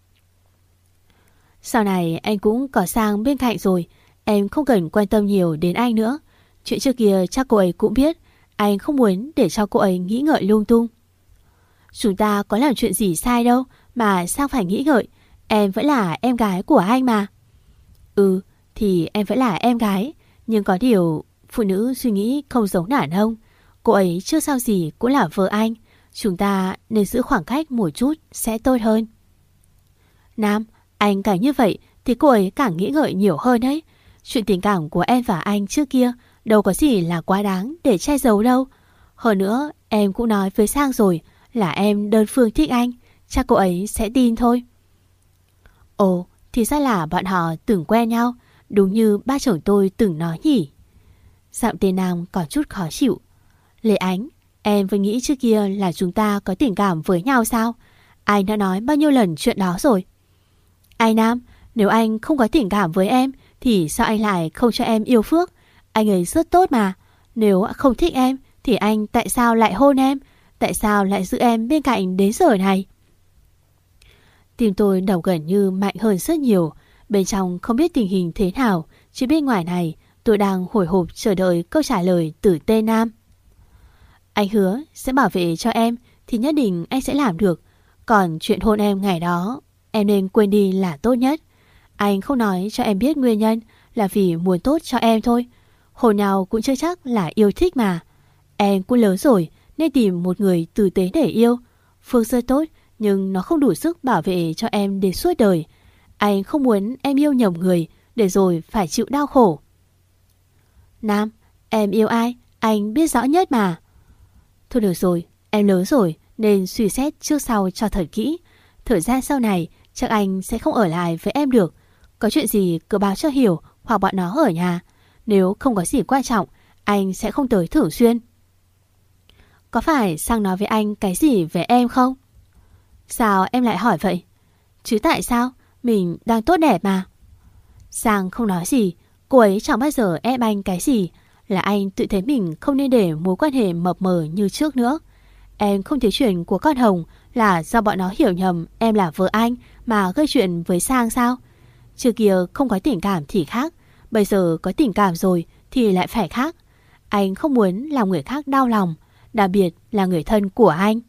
Sau này anh cũng có sang bên cạnh rồi, em không cần quan tâm nhiều đến anh nữa. Chuyện trước kia chắc cô ấy cũng biết, anh không muốn để cho cô ấy nghĩ ngợi lung tung. Chúng ta có làm chuyện gì sai đâu mà sao phải nghĩ ngợi, em vẫn là em gái của anh mà. Ừ, thì em vẫn là em gái, nhưng có điều phụ nữ suy nghĩ không giống đàn ông. Cô ấy trước sau gì cũng là vợ anh, chúng ta nên giữ khoảng cách một chút sẽ tốt hơn. Nam, anh càng như vậy thì cô ấy càng nghĩ ngợi nhiều hơn đấy. Chuyện tình cảm của em và anh trước kia đâu có gì là quá đáng để che giấu đâu. Hơn nữa em cũng nói với Sang rồi là em đơn phương thích anh, chắc cô ấy sẽ tin thôi. Ồ, thì ra là bọn họ từng quen nhau, đúng như ba chồng tôi từng nói nhỉ. Giọng tên nam có chút khó chịu. Lệ Ánh, em vẫn nghĩ trước kia là chúng ta có tình cảm với nhau sao? Anh đã nói bao nhiêu lần chuyện đó rồi. Anh Nam, nếu anh không có tình cảm với em thì sao anh lại không cho em yêu Phước? Anh ấy rất tốt mà. Nếu không thích em thì anh tại sao lại hôn em? Tại sao lại giữ em bên cạnh đến giờ này? Tim tôi đập gần như mạnh hơn rất nhiều. Bên trong không biết tình hình thế nào, chỉ bên ngoài này tôi đang hồi hộp chờ đợi câu trả lời từ Tê Nam. Anh hứa sẽ bảo vệ cho em thì nhất định anh sẽ làm được. Còn chuyện hôn em ngày đó, em nên quên đi là tốt nhất. Anh không nói cho em biết nguyên nhân là vì muốn tốt cho em thôi. Hôn nhau cũng chưa chắc là yêu thích mà. Em cũng lớn rồi nên tìm một người tử tế để yêu. Phương rất tốt nhưng nó không đủ sức bảo vệ cho em đến suốt đời. Anh không muốn em yêu nhầm người để rồi phải chịu đau khổ. Nam, em yêu ai? Anh biết rõ nhất mà. Thôi được rồi, em lớn rồi nên suy xét trước sau cho thật kỹ. Thời gian sau này chắc anh sẽ không ở lại với em được. Có chuyện gì cứ báo cho Hiểu hoặc bọn nó ở nhà. Nếu không có gì quan trọng, anh sẽ không tới thường xuyên. Có phải Sang nói với anh cái gì về em không? Sao em lại hỏi vậy? Chứ tại sao? Mình đang tốt đẹp mà. Sang không nói gì. Cô ấy chẳng bao giờ ép anh cái gì. Là anh tự thấy mình không nên để mối quan hệ mập mờ như trước nữa. Em không thấy chuyện của con Hồng là do bọn nó hiểu nhầm em là vợ anh mà gây chuyện với Sang sao? Trước kia không có tình cảm thì khác. Bây giờ có tình cảm rồi thì lại phải khác. Anh không muốn làm người khác đau lòng, đặc biệt là người thân của anh.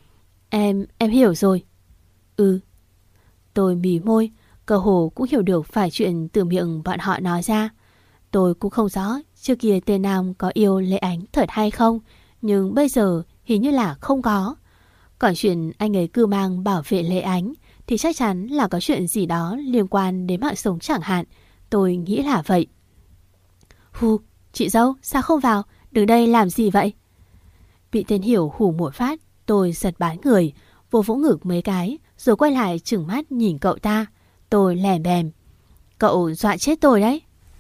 Em, em hiểu rồi. Ừ. Tôi mí môi, cơ hồ cũng hiểu được phải chuyện từ miệng bọn họ nói ra. Tôi cũng không rõ trước kia tên Nam có yêu Lệ Ánh thật hay không, nhưng bây giờ hình như là không có. Còn chuyện anh ấy cưu mang bảo vệ Lệ Ánh thì chắc chắn là có chuyện gì đó liên quan đến mạng sống chẳng hạn. Tôi nghĩ là vậy. Hù, chị dâu, sao không vào? Đứng đây làm gì vậy? Bị tên Hiểu hù một phát, tôi giật bắn người, vô vỗ ngực mấy cái, rồi quay lại trừng mắt nhìn cậu ta. Tôi lèm bèm. Cậu dọa chết tôi đấy.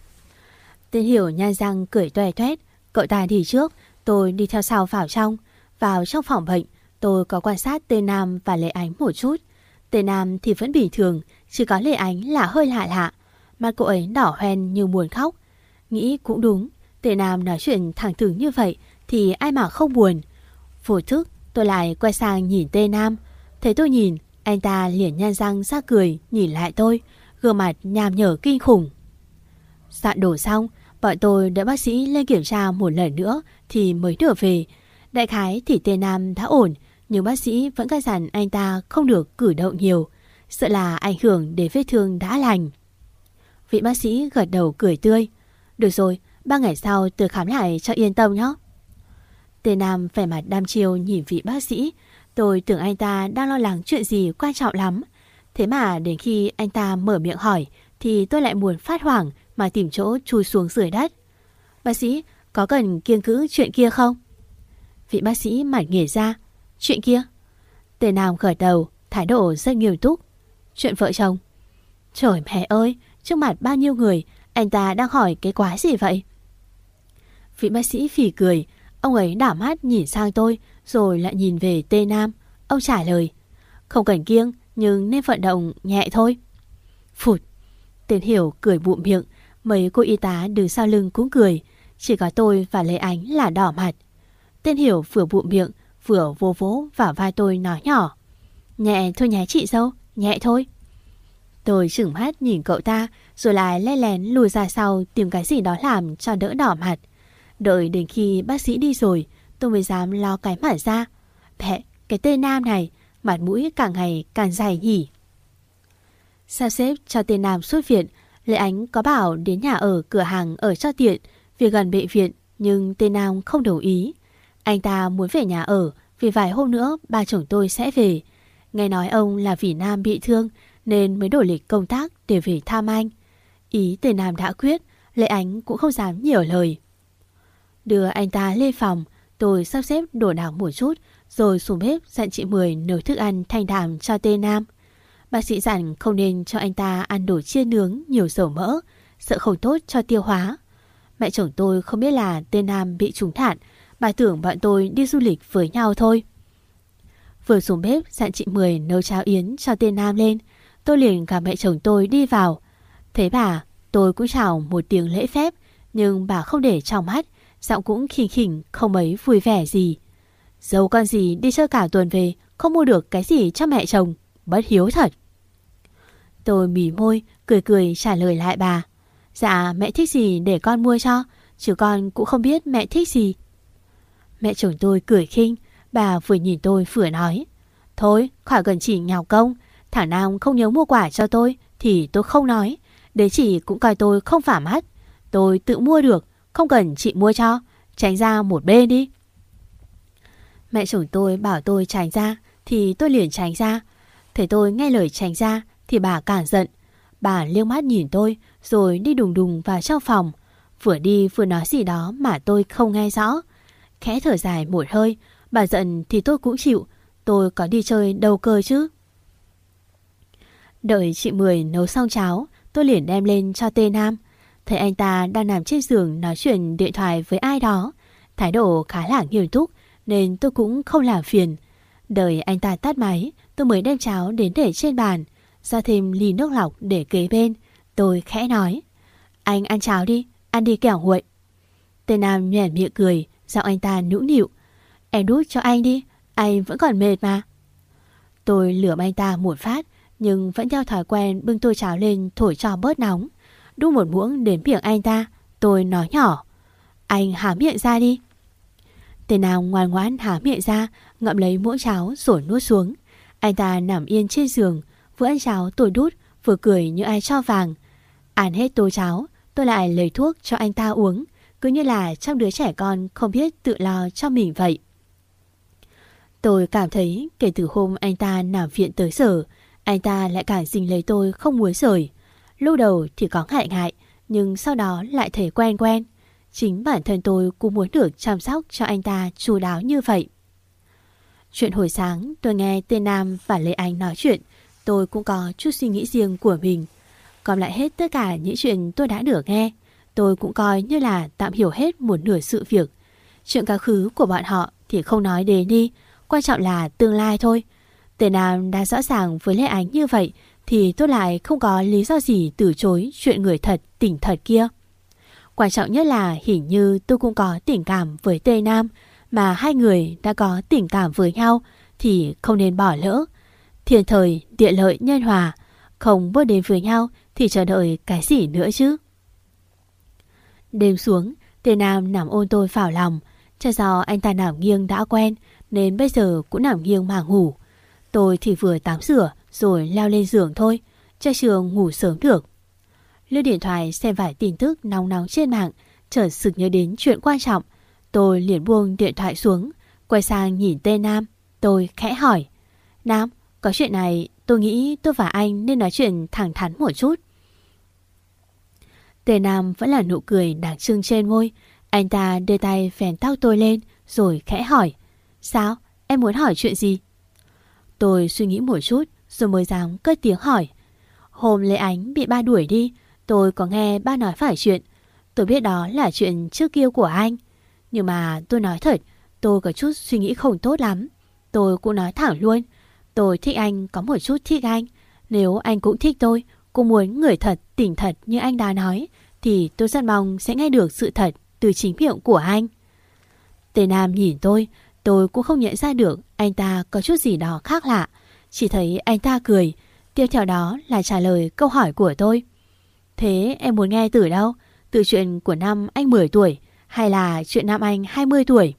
Tên Hiểu nhăn răng cười toe toét. Cậu ta đi trước, tôi đi theo sau vào trong. Vào trong phòng bệnh, tôi có quan sát tên Nam và Lệ Ánh một chút. Tên Nam thì vẫn bình thường, chỉ có Lệ Ánh là hơi lạ lạ. Mặt cô ấy đỏ hoen như muốn khóc. Nghĩ cũng đúng, tên Nam nói chuyện thẳng thừng như vậy thì ai mà không buồn. Vô thức tôi lại quay sang nhìn tên Nam. Thấy tôi nhìn, anh ta liền nhăn răng ra cười nhìn lại tôi, gương mặt nham nhở kinh khủng. Dọn đồ xong, bọn tôi đợi bác sĩ lên kiểm tra một lần nữa thì mới được về. Đại khái thì tên Nam đã ổn, nhưng bác sĩ vẫn căn dặn anh ta không được cử động nhiều, sợ là ảnh hưởng đến vết thương đã lành. Vị bác sĩ gật đầu cười tươi. Được rồi, ba ngày sau tôi khám lại cho yên tâm nhé. Tên Nam vẻ mặt đăm chiêu nhìn vị bác sĩ. Tôi tưởng anh ta đang lo lắng chuyện gì quan trọng lắm. Thế mà đến khi anh ta mở miệng hỏi thì tôi lại muốn phát hoảng mà tìm chỗ chui xuống dưới đất. Bác sĩ, có cần kiêng cữ chuyện kia không? Vị bác sĩ mặt nghỉa ra. Chuyện kia? Tên Nam gật đầu, thái độ rất nghiêm túc. Chuyện vợ chồng. Trời mẹ ơi, trước mặt bao nhiêu người, anh ta đang hỏi cái quái gì vậy? Vị bác sĩ phì cười. Ông ấy đảo mắt nhìn sang tôi, rồi lại nhìn về tên Nam. Ông trả lời. Không cần kiêng, nhưng nên vận động nhẹ thôi. Phụt. Tên Hiểu cười bụm miệng. Mấy cô y tá đứng sau lưng cũng cười. Chỉ có tôi và Lê Ánh là đỏ mặt. Tên Hiểu vừa bụm miệng, vừa vô vỗ vào vai tôi nói nhỏ. Nhẹ thôi nhé chị dâu, nhẹ thôi. Tôi chừng mắt nhìn cậu ta, rồi lại lén lén lùi ra sau tìm cái gì đó làm cho đỡ đỏ mặt. Đợi đến khi bác sĩ đi rồi, tôi mới dám lo cái mặt ra. Mẹ, cái tên Nam này, mặt mũi càng ngày càng dày nhỉ. Sao xếp cho tên Nam xuất viện, Lệ Ánh có bảo đến nhà ở cửa hàng ở cho tiện, vì gần bệnh viện, nhưng tên Nam không đồng ý. Anh ta muốn về nhà ở, vì vài hôm nữa ba chồng tôi sẽ về. Nghe nói ông là vì Nam bị thương nên mới đổi lịch công tác để về thăm anh. Ý tên Nam đã quyết, Lệ Ánh cũng không dám nhiều lời. Đưa anh ta lên phòng, tôi sắp xếp đồ đạc một chút, rồi xuống bếp dặn chị Mười nấu thức ăn thanh đạm cho tên Nam. Bác sĩ dặn không nên cho anh ta ăn đồ chiên nướng nhiều dầu mỡ, sợ không tốt cho tiêu hóa. Mẹ chồng tôi không biết là tên Nam bị trúng đạn, bà tưởng bọn tôi đi du lịch với nhau thôi. Vừa xuống bếp dặn chị Mười nấu cháo yến cho tên Nam lên, tôi liền gặp mẹ chồng tôi đi vào. Thấy bà, tôi cũng chào một tiếng lễ phép, nhưng bà không để trong mắt, giọng cũng khinh khỉnh không mấy vui vẻ gì. Dâu con gì đi chơi cả tuần về, không mua được cái gì cho mẹ chồng, bất hiếu thật. Tôi mỉ môi, cười cười trả lời lại bà. Dạ mẹ thích gì để con mua cho, chứ con cũng không biết mẹ thích gì. Mẹ chồng tôi cười khinh, bà vừa nhìn tôi vừa nói. Thôi khỏi cần chỉ nhào công, thằng nào không nhớ mua quà cho tôi thì tôi không nói. Đấy chị cũng coi tôi không phả mắt. Tôi tự mua được, không cần chị mua cho. Tránh ra một bên đi. Mẹ chồng tôi bảo tôi tránh ra thì tôi liền tránh ra. Thấy tôi nghe lời tránh ra thì bà càng giận. Bà liếc mắt nhìn tôi rồi đi đùng đùng vào trong phòng. Vừa đi vừa nói gì đó mà tôi không nghe rõ. Khẽ thở dài một hơi. Bà giận thì tôi cũng chịu. Tôi có đi chơi đâu cơ chứ. Đợi chị Mười nấu xong cháo, tôi liền đem lên cho Tê Nam. Thấy anh ta đang nằm trên giường nói chuyện điện thoại với ai đó. Thái độ khá là nghiêm túc nên tôi cũng không làm phiền. Đợi anh ta tắt máy, tôi mới đem cháo đến để trên bàn, ra thêm ly nước lọc để kế bên. Tôi khẽ nói: Anh ăn cháo đi, ăn đi kẻo nguội. Tên Nam nhoẻn miệng cười, giọng anh ta nũng nịu: Em đút cho anh đi, anh vẫn còn mệt mà. Tôi lườm anh ta một phát, nhưng vẫn theo thói quen bưng tô cháo lên thổi cho bớt nóng. Đút một muỗng đến miệng anh ta, tôi nói nhỏ: Anh há miệng ra đi. Tên nào ngoan ngoãn há miệng ra, ngậm lấy muỗng cháo rồi nuốt xuống. Anh ta nằm yên trên giường, vừa ăn cháo tôi đút, vừa cười như ai cho vàng. Ăn hết tô cháo, tôi lại lấy thuốc cho anh ta uống, cứ như là trong đứa trẻ con không biết tự lo cho mình vậy. Tôi cảm thấy kể từ hôm anh ta nằm viện tới giờ, anh ta lại càng dính lấy tôi không muốn rời. Lúc đầu thì có ngại ngại, nhưng sau đó lại thấy quen quen. Chính bản thân tôi cũng muốn được chăm sóc cho anh ta chu đáo như vậy. Chuyện hồi sáng tôi nghe Tên Nam và Lê Ánh nói chuyện, tôi cũng có chút suy nghĩ riêng của mình. Còn lại hết tất cả những chuyện tôi đã được nghe, tôi cũng coi như là tạm hiểu hết một nửa sự việc. Chuyện quá khứ của bọn họ thì không nói đến đi, quan trọng là tương lai thôi. Tên Nam đã rõ ràng với Lê Ánh như vậy thì tôi lại không có lý do gì từ chối chuyện người thật tình thật kia. Quan trọng nhất là hình như tôi cũng có tình cảm với Tây Nam, mà hai người đã có tình cảm với nhau thì không nên bỏ lỡ. Thiên thời, địa lợi, nhân hòa, không bước đến với nhau thì chờ đợi cái gì nữa chứ. Đêm xuống, Tây Nam nằm ôm tôi vào lòng. Chắc do anh ta nằm nghiêng đã quen nên bây giờ cũng nằm nghiêng mà ngủ. Tôi thì vừa tắm rửa rồi leo lên giường thôi, cho trường ngủ sớm được. Lướt điện thoại xem vài tin tức nóng nóng trên mạng, chợt sực nhớ đến chuyện quan trọng. Tôi liền buông điện thoại xuống, quay sang nhìn tên Nam. Tôi khẽ hỏi: Nam, có chuyện này tôi nghĩ tôi và anh nên nói chuyện thẳng thắn một chút. Tên Nam vẫn là nụ cười đặc trưng trên môi. Anh ta đưa tay phén tóc tôi lên rồi khẽ hỏi: Sao? Em muốn hỏi chuyện gì? Tôi suy nghĩ một chút rồi mới dám cất tiếng hỏi. Hôm Lê Ánh bị ba đuổi đi, tôi có nghe ba nói phải chuyện. Tôi biết đó là chuyện trước kia của anh. Nhưng mà tôi nói thật, tôi có chút suy nghĩ không tốt lắm. Tôi cũng nói thẳng luôn, tôi thích anh có một chút thích anh. Nếu anh cũng thích tôi, cũng muốn người thật, tình thật như anh đã nói, thì tôi rất mong sẽ nghe được sự thật từ chính miệng của anh. Tên Nam nhìn tôi, tôi cũng không nhận ra được anh ta có chút gì đó khác lạ. Chỉ thấy anh ta cười, tiếp theo đó là trả lời câu hỏi của tôi. Thế em muốn nghe từ đâu? Từ chuyện của năm anh mười tuổi hay là chuyện năm anh hai mươi tuổi?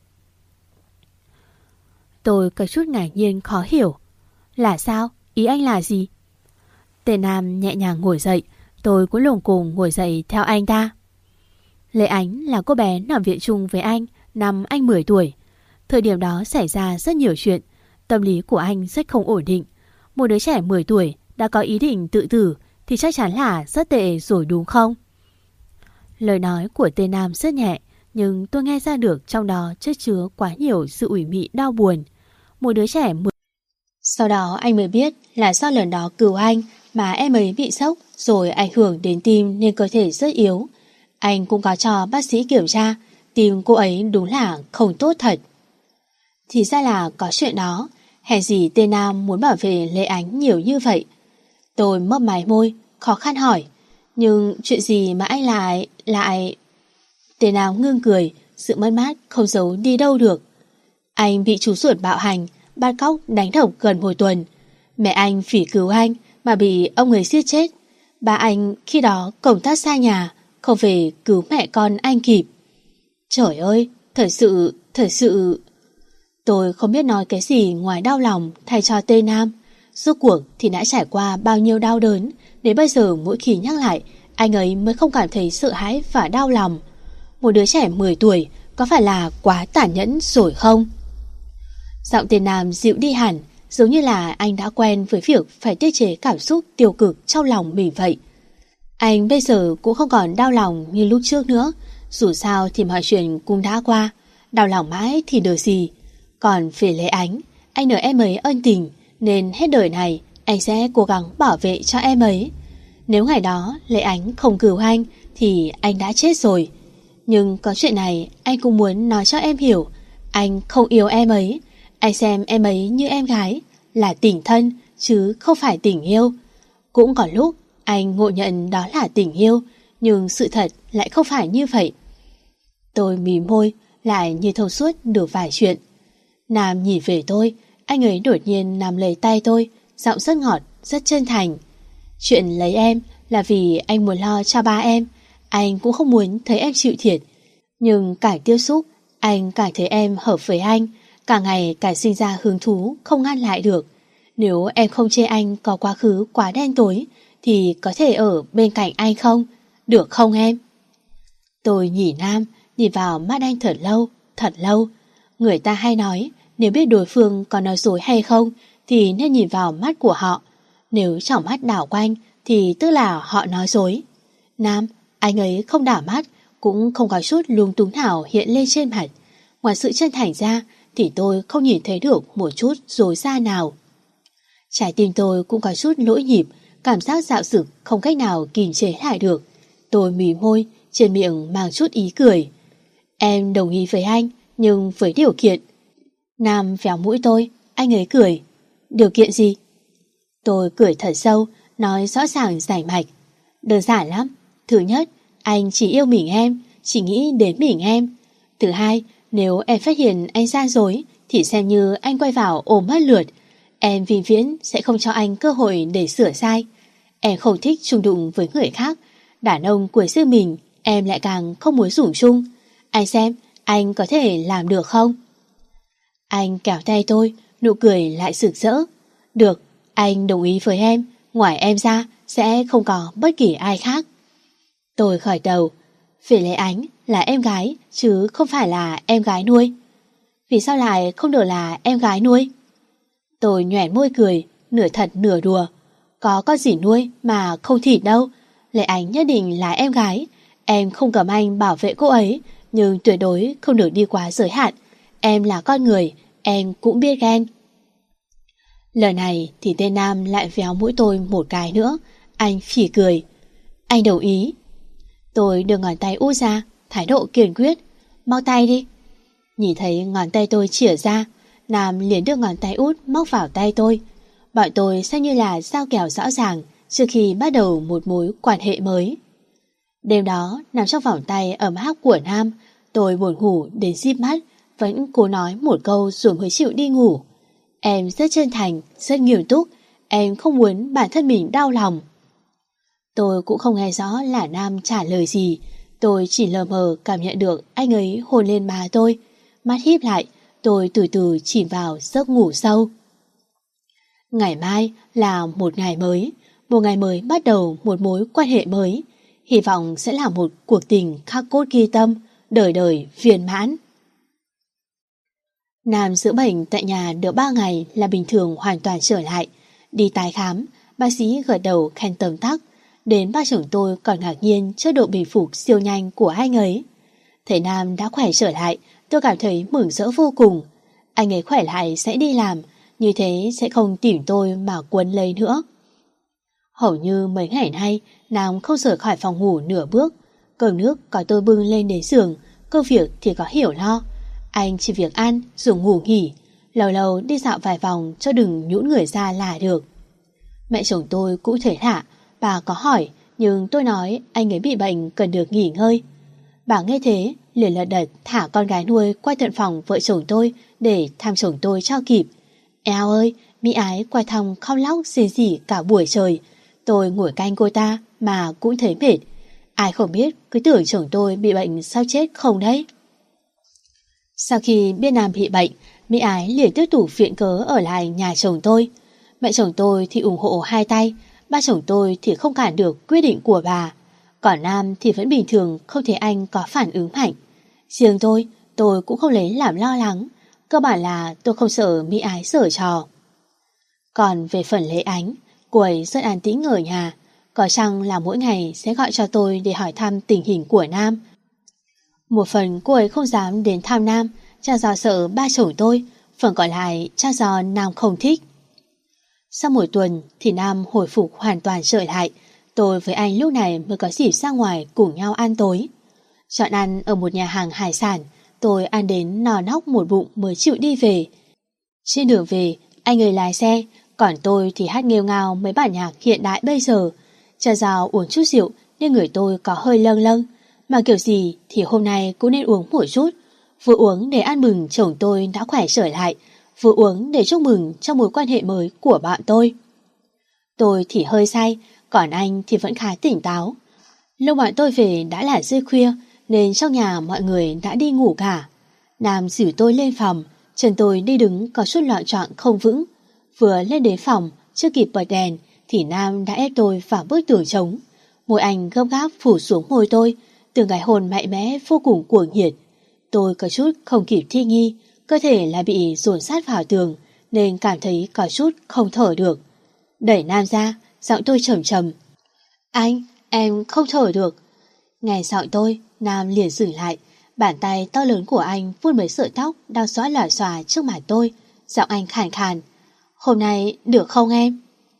Tôi có chút ngạc nhiên khó hiểu. Là sao? Ý anh là gì? Tên Nam nhẹ nhàng ngồi dậy, tôi cũng lùng cùng ngồi dậy theo anh ta. Lê Ánh là cô bé nằm viện chung với anh năm anh mười tuổi. Thời điểm đó xảy ra rất nhiều chuyện, tâm lý của anh rất không ổn định. Một đứa trẻ mười tuổi đã có ý định tự tử thì chắc chắn là rất tệ rồi đúng không? Lời nói của tên Nam rất nhẹ, nhưng tôi nghe ra được trong đó chất chứa quá nhiều sự ủy mị đau buồn. Một đứa trẻ mười... Sau đó anh mới biết là do lần đó cứu anh mà em ấy bị sốc rồi ảnh hưởng đến tim nên cơ thể rất yếu. Anh cũng có cho bác sĩ kiểm tra, tim cô ấy đúng là không tốt thật. Thì ra là có chuyện đó, hèn gì tên Nam muốn bảo vệ Lê Ánh nhiều như vậy. Tôi mấp máy môi, khó khăn hỏi: Nhưng chuyện gì mà anh lại... lại... Tên Nam ngưng cười, sự mất mát không giấu đi đâu được. Anh bị chú ruột bạo hành, bắt cóc đánh đập gần một tuần. Mẹ anh phỉ cứu anh, mà bị ông ấy giết chết. Ba anh khi đó công tác xa nhà, không về cứu mẹ con anh kịp. Trời ơi, thật sự, thật sự... Tôi không biết nói cái gì ngoài đau lòng thay cho Tê Nam. Rốt cuộc thì đã trải qua bao nhiêu đau đớn, đến bây giờ mỗi khi nhắc lại, anh ấy mới không cảm thấy sợ hãi và đau lòng. Một đứa trẻ mười tuổi có phải là quá tàn nhẫn rồi không? Giọng Tê Nam dịu đi hẳn, giống như là anh đã quen với việc phải tiết chế cảm xúc tiêu cực trong lòng mình vậy. Anh bây giờ cũng không còn đau lòng như lúc trước nữa. Dù sao thì mọi chuyện cũng đã qua, đau lòng mãi thì được gì. Còn về Lê Ánh, anh nợ em ấy ân tình, nên hết đời này anh sẽ cố gắng bảo vệ cho em ấy. Nếu ngày đó Lê Ánh không cứu anh thì anh đã chết rồi. Nhưng có chuyện này anh cũng muốn nói cho em hiểu. Anh không yêu em ấy. Anh xem em ấy như em gái, là tình thân chứ không phải tình yêu. Cũng có lúc anh ngộ nhận đó là tình yêu, nhưng sự thật lại không phải như vậy. Tôi mím môi, lại như thấu suốt được vài chuyện. Nam nhìn về tôi, anh ấy đột nhiên nắm lấy tay tôi, giọng rất ngọt, rất chân thành. Chuyện lấy em là vì anh muốn lo cho ba em. Anh cũng không muốn thấy em chịu thiệt. Nhưng càng tiếp xúc, anh càng thấy em hợp với anh, càng ngày càng sinh ra hứng thú không ngăn lại được. Nếu em không chê anh có quá khứ quá đen tối, thì có thể ở bên cạnh anh không? Được không em? Tôi nhìn Nam, nhìn vào mắt anh thật lâu, thật lâu. Người ta hay nói, nếu biết đối phương có nói dối hay không, thì nên nhìn vào mắt của họ. Nếu trong mắt đảo quanh, thì tức là họ nói dối. Nam, anh ấy không đảo mắt, cũng không có chút lung túng nào hiện lên trên mặt. Ngoài sự chân thành ra, thì tôi không nhìn thấy được một chút dối ra nào. Trái tim tôi cũng có chút lỗi nhịp, cảm giác dạo dực không cách nào kìm chế lại được. Tôi mím môi, trên miệng mang chút ý cười. Em đồng ý với anh, nhưng với điều kiện. Nam véo mũi tôi, anh ấy cười. Điều kiện gì? Tôi cười thật sâu, nói rõ ràng rải mạch. Đơn giản lắm. Thứ nhất, anh chỉ yêu mình em, chỉ nghĩ đến mình em. Thứ hai, nếu em phát hiện anh gian dối, thì xem như anh quay vào ôm mất lượt. Em vĩnh viễn sẽ không cho anh cơ hội để sửa sai. Em không thích chung đụng với người khác. Đàn ông của riêng mình em lại càng không muốn rủ chung. Anh xem anh có thể làm được không? Anh kéo tay tôi, nụ cười lại rực rỡ. Được, anh đồng ý với em. Ngoài em ra sẽ không có bất kỳ ai khác. Tôi khởi đầu. Về Lê Ánh là em gái, chứ không phải là em gái nuôi. Vì sao lại không được là em gái nuôi? Tôi nhoẻn môi cười, nửa thật nửa đùa. Có con gì nuôi mà không thịt đâu. Lê Ánh nhất định là em gái. Em không cầm anh bảo vệ cô ấy, nhưng tuyệt đối không được đi quá giới hạn. Em là con người, em cũng biết ghen. Lời này thì tên Nam lại véo mũi tôi một cái nữa. Anh phỉ cười. Anh đồng ý. Tôi đưa ngón tay út ra, thái độ kiên quyết. Mau tay đi. Nhìn thấy ngón tay tôi chỉa ra, Nam liền đưa ngón tay út móc vào tay tôi. Bọn tôi xem như là giao kèo rõ ràng trước khi bắt đầu một mối quan hệ mới. Đêm đó, nằm trong vòng tay ấm áp của Nam, tôi buồn ngủ đến díp mắt, vẫn cố nói một câu rồi mới chịu đi ngủ. Em rất chân thành, rất nghiêm túc, em không muốn bản thân mình đau lòng. Tôi cũng không nghe rõ là Nam trả lời gì, tôi chỉ lờ mờ cảm nhận được anh ấy hôn lên má tôi. Mắt híp lại, tôi từ từ chìm vào giấc ngủ sâu. Ngày mai là một ngày mới, một ngày mới bắt đầu một mối quan hệ mới. Hy vọng sẽ là một cuộc tình khắc cốt ghi tâm, đời đời viên mãn. Nam dưỡng bệnh tại nhà được ba ngày là bình thường hoàn toàn trở lại. Đi tái khám, bác sĩ gật đầu khen tấm tắc. Đến ba chồng tôi còn ngạc nhiên trước độ bình phục siêu nhanh của anh ấy. Thấy Nam đã khỏe trở lại, tôi cảm thấy mừng rỡ vô cùng. Anh ấy khỏe lại sẽ đi làm, như thế sẽ không tìm tôi mà quấn lấy nữa. Hầu như mấy ngày nay, Nam không rời khỏi phòng ngủ nửa bước. Cơm nước có tôi bưng lên đến giường, công việc thì có Hiểu lo. Anh chỉ việc ăn rồi ngủ nghỉ, lâu lâu đi dạo vài vòng cho đừng nhũn người ra là được. Mẹ chồng tôi cũng thấy lạ, bà có hỏi, nhưng tôi nói anh ấy bị bệnh cần được nghỉ ngơi. Bà nghe thế, liền lật đật thả con gái nuôi qua tận phòng vợ chồng tôi để thăm chồng tôi cho kịp. Eo ơi, Mỹ Ái qua thăm khóc lóc rên rỉ cả buổi trời. Tôi ngồi canh cô ta mà cũng thấy mệt. Ai không biết cứ tưởng chồng tôi bị bệnh sao chết không đấy. Sau khi biết Nam bị bệnh, Mỹ Ái liền tiếp tục viện cớ ở lại nhà chồng tôi. Mẹ chồng tôi thì ủng hộ hai tay, ba chồng tôi thì không cản được quyết định của bà. Còn Nam thì vẫn bình thường, không thấy anh có phản ứng mạnh. Riêng tôi, tôi cũng không lấy làm lo lắng. Cơ bản là tôi không sợ Mỹ Ái giở trò. Còn về phần Lệ Ánh, cô ấy rất an tĩnh ở nhà. Có chăng là mỗi ngày sẽ gọi cho tôi để hỏi thăm tình hình của Nam. Một phần cô ấy không dám đến thăm Nam, chắc do sợ ba chồng tôi, phần còn lại chắc do Nam không thích. Sau một tuần thì Nam hồi phục hoàn toàn trở lại. Tôi với anh lúc này mới có dịp ra ngoài cùng nhau ăn tối. Chọn ăn ở một nhà hàng hải sản, tôi ăn đến no nóc một bụng mới chịu đi về. Trên đường về, anh ấy lái xe, còn tôi thì hát nghêu ngao mấy bản nhạc hiện đại bây giờ. Cha rào uống chút rượu nên người tôi có hơi lâng lâng, mà kiểu gì thì hôm nay cũng nên uống một chút. Vừa uống để ăn mừng chồng tôi đã khỏe trở lại, vừa uống để chúc mừng trong mối quan hệ mới của bạn tôi. Tôi thì hơi say, còn anh thì vẫn khá tỉnh táo. Lúc bọn tôi về đã là rơi khuya, nên trong nhà mọi người đã đi ngủ cả. Nam dìu tôi lên phòng, chân tôi đi đứng có chút loạn choạng không vững. Vừa lên đến phòng, chưa kịp bật đèn, thì Nam đã ép tôi vào bức tường trống. Môi anh gấp gáp phủ xuống môi tôi, từng cái hôn mạnh mẽ vô cùng cuồng nhiệt. Tôi có chút không kịp thi nghi, cơ thể lại bị dồn sát vào tường, nên cảm thấy có chút không thở được. Đẩy Nam ra, giọng tôi trầm trầm. Anh, em không thở được. Nghe giọng tôi, Nam liền dừng lại. Bàn tay to lớn của anh vuốt mấy sợi tóc đang xõa lòa xòa trước mặt tôi. Giọng anh khàn khàn. Hôm nay được không em?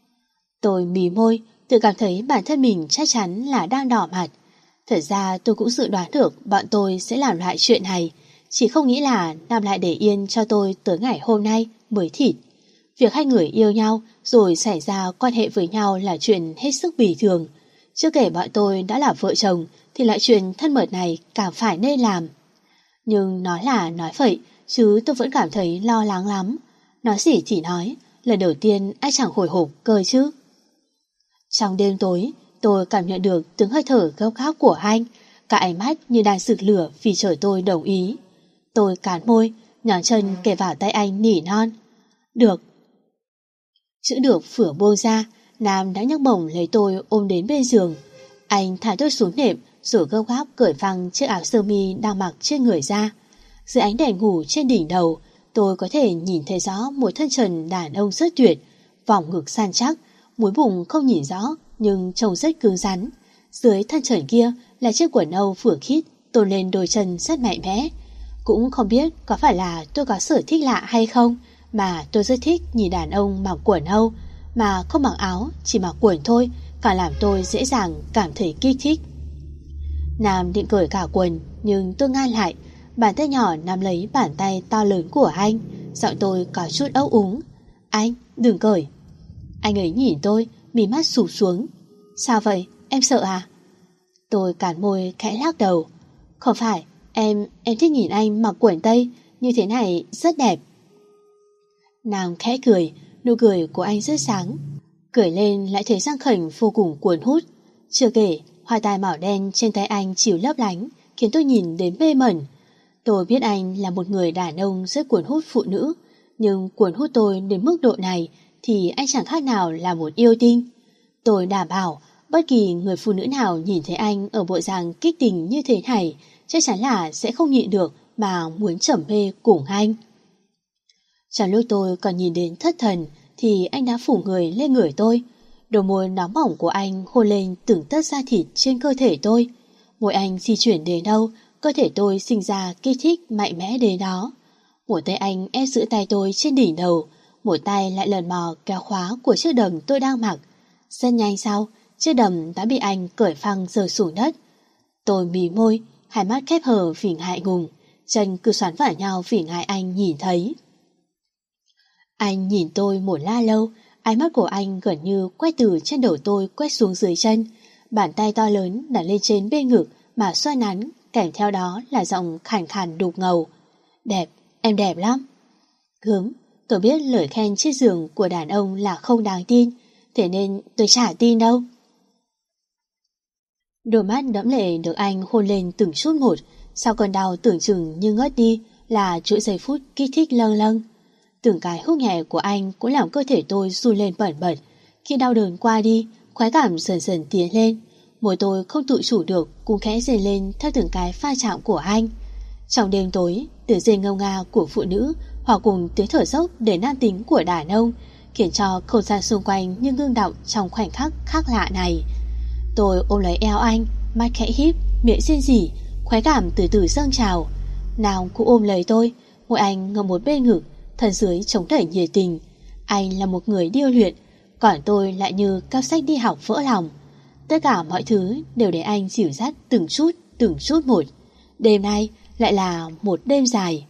Tôi mí môi, tự cảm thấy bản thân mình chắc chắn là đang đỏ mặt. Thật ra tôi cũng dự đoán được bọn tôi sẽ làm lại chuyện này, chỉ không nghĩ là Nam lại để yên cho tôi tới ngày hôm nay mới thịt. Việc hai người yêu nhau rồi xảy ra quan hệ với nhau là chuyện hết sức bình thường. Chưa kể bọn tôi đã là vợ chồng thì lại chuyện thân mật này càng phải nên làm. Nhưng nói là nói vậy, chứ tôi vẫn cảm thấy lo lắng lắm. Nói gì thì nói, lần đầu tiên ai chẳng hồi hộp cơ chứ. Trong đêm tối, tôi cảm nhận được tiếng hơi thở gấp gáp của anh, cả ánh mắt như đang sực lửa vì chờ tôi đồng ý. Tôi cắn môi, nhón chân kề vào tay anh nỉ non. Được. Chữ được vừa buông ra, Nam đã nhấc bổng lấy tôi ôm đến bên giường. Anh thả tôi xuống nệm rồi gấp gáp cởi phăng chiếc áo sơ mi đang mặc trên người ra. Dưới ánh đèn ngủ trên đỉnh đầu, tôi có thể nhìn thấy rõ một thân trần đàn ông rất tuyệt, vòng ngực săn chắc, múi bụng không nhìn rõ nhưng trông rất cứng rắn. Dưới thân trần kia là chiếc quần âu vừa khít tôn lên đôi chân rất mạnh mẽ. Cũng không biết có phải là tôi có sở thích lạ hay không, mà tôi rất thích nhìn đàn ông mặc quần âu, mà không mặc áo, chỉ mặc quần thôi, càng làm tôi dễ dàng cảm thấy kích thích. Nam định cởi cả quần, nhưng tôi ngăn lại. Bàn tay nhỏ nắm lấy bàn tay to lớn của anh, giọng tôi có chút ấp úng. Anh, đừng cởi. Anh ấy nhìn tôi, mí mắt sụp xuống. Sao vậy, em sợ à? Tôi cản môi khẽ lắc đầu. Không phải, em, em thích nhìn anh mặc quần tây, như thế này rất đẹp. Nam khẽ cười, nụ cười của anh rất sáng. Cười lên lại thấy răng khểnh vô cùng cuốn hút. Chưa kể, hoa tai màu đen trên tay anh chiếu lấp lánh, khiến tôi nhìn đến mê mẩn. Tôi biết anh là một người đàn ông rất cuốn hút phụ nữ, nhưng cuốn hút tôi đến mức độ này thì anh chẳng khác nào là một yêu tinh. Tôi đảm bảo bất kỳ người phụ nữ nào nhìn thấy anh ở bộ dạng kích tình như thế này chắc chắn là sẽ không nhịn được mà muốn trầm mê cùng anh. Trong lúc tôi còn nhìn đến thất thần thì anh đã phủ người lên người tôi. Đôi môi nóng bỏng của anh hôn lên từng tấc da thịt trên cơ thể tôi. Môi anh di chuyển đến đâu, cơ thể tôi sinh ra kích thích mạnh mẽ đến đó. Một tay anh ép giữ tay tôi trên đỉnh đầu, một tay lại lần mò kéo khóa của chiếc đầm tôi đang mặc. Rất nhanh sau, chiếc đầm đã bị anh cởi phăng rơi xuống đất. Tôi mí môi, hai mắt khép hờ vì ngại ngùng, chân cứ xoắn vào nhau vì ngại anh nhìn thấy. Anh nhìn tôi một la lâu, ánh mắt của anh gần như quét từ trên đầu tôi quét xuống dưới chân. Bàn tay to lớn đặt lên trên bên ngực mà xoa nắn, kèm theo đó là giọng khàn khàn đục ngầu. Đẹp, em đẹp lắm. Gớm, Tôi biết lời khen trên giường của đàn ông là không đáng tin, thế nên tôi chả tin đâu. Đôi mắt đẫm lệ được anh hôn lên từng chút một, sau cơn đau tưởng chừng như ngất đi là chuỗi giây phút kích thích lâng lâng. Từng cái hút nhẹ của anh cũng làm cơ thể tôi run lên bẩn bẩn. Khi đau đớn qua đi, khoái cảm dần dần tiến lên, môi tôi không tự chủ được cũng khẽ rên lên theo từng cái pha chạm của anh. Trong đêm tối, tiếng rên ngâu nga của phụ nữ hòa cùng tiếng thở dốc để nam tính của đàn ông khiến cho không gian xung quanh như ngưng đọng trong khoảnh khắc khác lạ này. Tôi ôm lấy eo anh, mắt khẽ híp, miệng rên rỉ, khoái cảm từ từ dâng trào. Nào cũng ôm lấy tôi, môi anh ngậm một bên ngực, thân dưới chống đẩy nhiệt tình. Anh là một người điêu luyện, còn tôi lại như cắp sách đi học vỡ lòng. Tất cả mọi thứ đều để anh dìu dắt từng chút, từng chút một. Đêm nay lại là một đêm dài.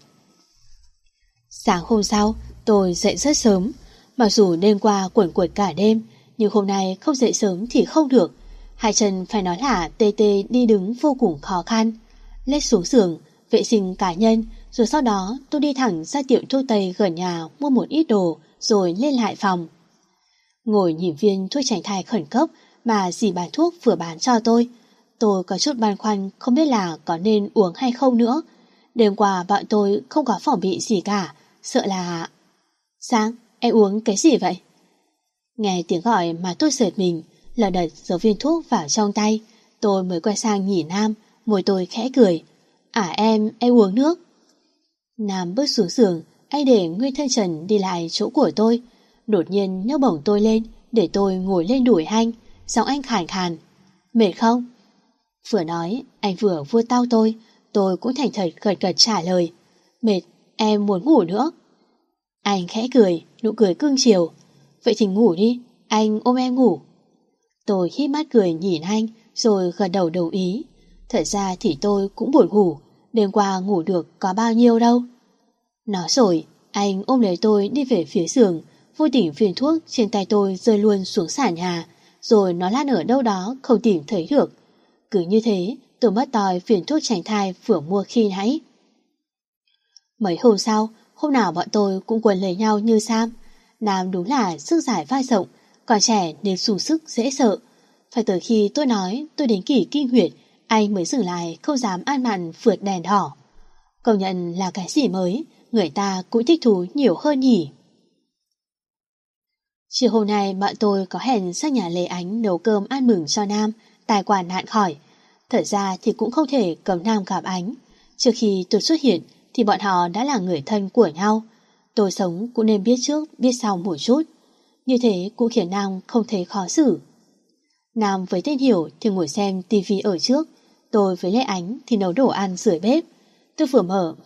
Sáng hôm sau, tôi dậy rất sớm. Mặc dù đêm qua quẩn quật cả đêm, nhưng hôm nay không dậy sớm thì không được. Hai chân phải nói là tê tê đi đứng vô cùng khó khăn. Lết xuống giường, vệ sinh cá nhân, rồi sau đó tôi đi thẳng ra tiệm thuốc tây gần nhà mua một ít đồ, rồi lên lại phòng. Ngồi nhìn viên thuốc tránh thai khẩn cấp mà dì bán thuốc vừa bán cho tôi. Tôi có chút băn khoăn không biết là có nên uống hay không nữa. Đêm qua bọn tôi không có phòng bị gì cả, sợ là... Sang, em uống cái gì vậy? Nghe tiếng gọi mà tôi sợt mình, lờ đật giấu viên thuốc vào trong tay. Tôi mới quay sang nhìn Nam, môi tôi khẽ cười. À em, em uống nước. Nam bước xuống giường, anh để Nguyên Thân Trần đi lại chỗ của tôi. Đột nhiên nhấc bổng tôi lên để tôi ngồi lên đùi anh. Giọng anh khàn khàn. Mệt không? Vừa nói, anh vừa vuốt tao tôi. Tôi cũng thành thật gật gật trả lời. Mệt, em muốn ngủ nữa. Anh khẽ cười, nụ cười cưng chiều. Vậy thì ngủ đi, anh ôm em ngủ. Tôi híp mắt cười nhìn anh, rồi gật đầu đồng ý. Thật ra thì tôi cũng buồn ngủ, đêm qua ngủ được có bao nhiêu đâu. Nói rồi, anh ôm lấy tôi đi về phía giường, vô tình viên thuốc trên tay tôi rơi luôn xuống sàn nhà, rồi nó lăn ở đâu đó không tìm thấy được. Cứ như thế, tôi mất tòi viên thuốc tránh thai vừa mua khi nãy. Mấy hôm sau, hôm nào bọn tôi cũng quấn lấy nhau như Sam. Nam đúng là sức giải vai rộng, còn trẻ nên sung sức dễ sợ. Phải tới khi tôi nói tôi đến kỳ kinh huyệt, anh mới dừng lại không dám ăn mặn vượt đèn đỏ. Công nhận là cái gì mới, người ta cũng thích thú nhiều hơn nhỉ. Chiều hôm nay bọn tôi có hẹn sang nhà Lê Ánh nấu cơm ăn mừng cho Nam, tài quả nạn khỏi. Thật ra thì cũng không thể cấm Nam gặp Ánh. Trước khi tôi xuất hiện thì bọn họ đã là người thân của nhau. Tôi sống cũng nên biết trước biết sau một chút. Như thế cũng khiến Nam không thấy khó xử. Nam với tên Hiểu thì ngồi xem tivi ở trước. Tôi với Lê Ánh thì nấu đồ ăn dưới bếp. Tôi vừa mở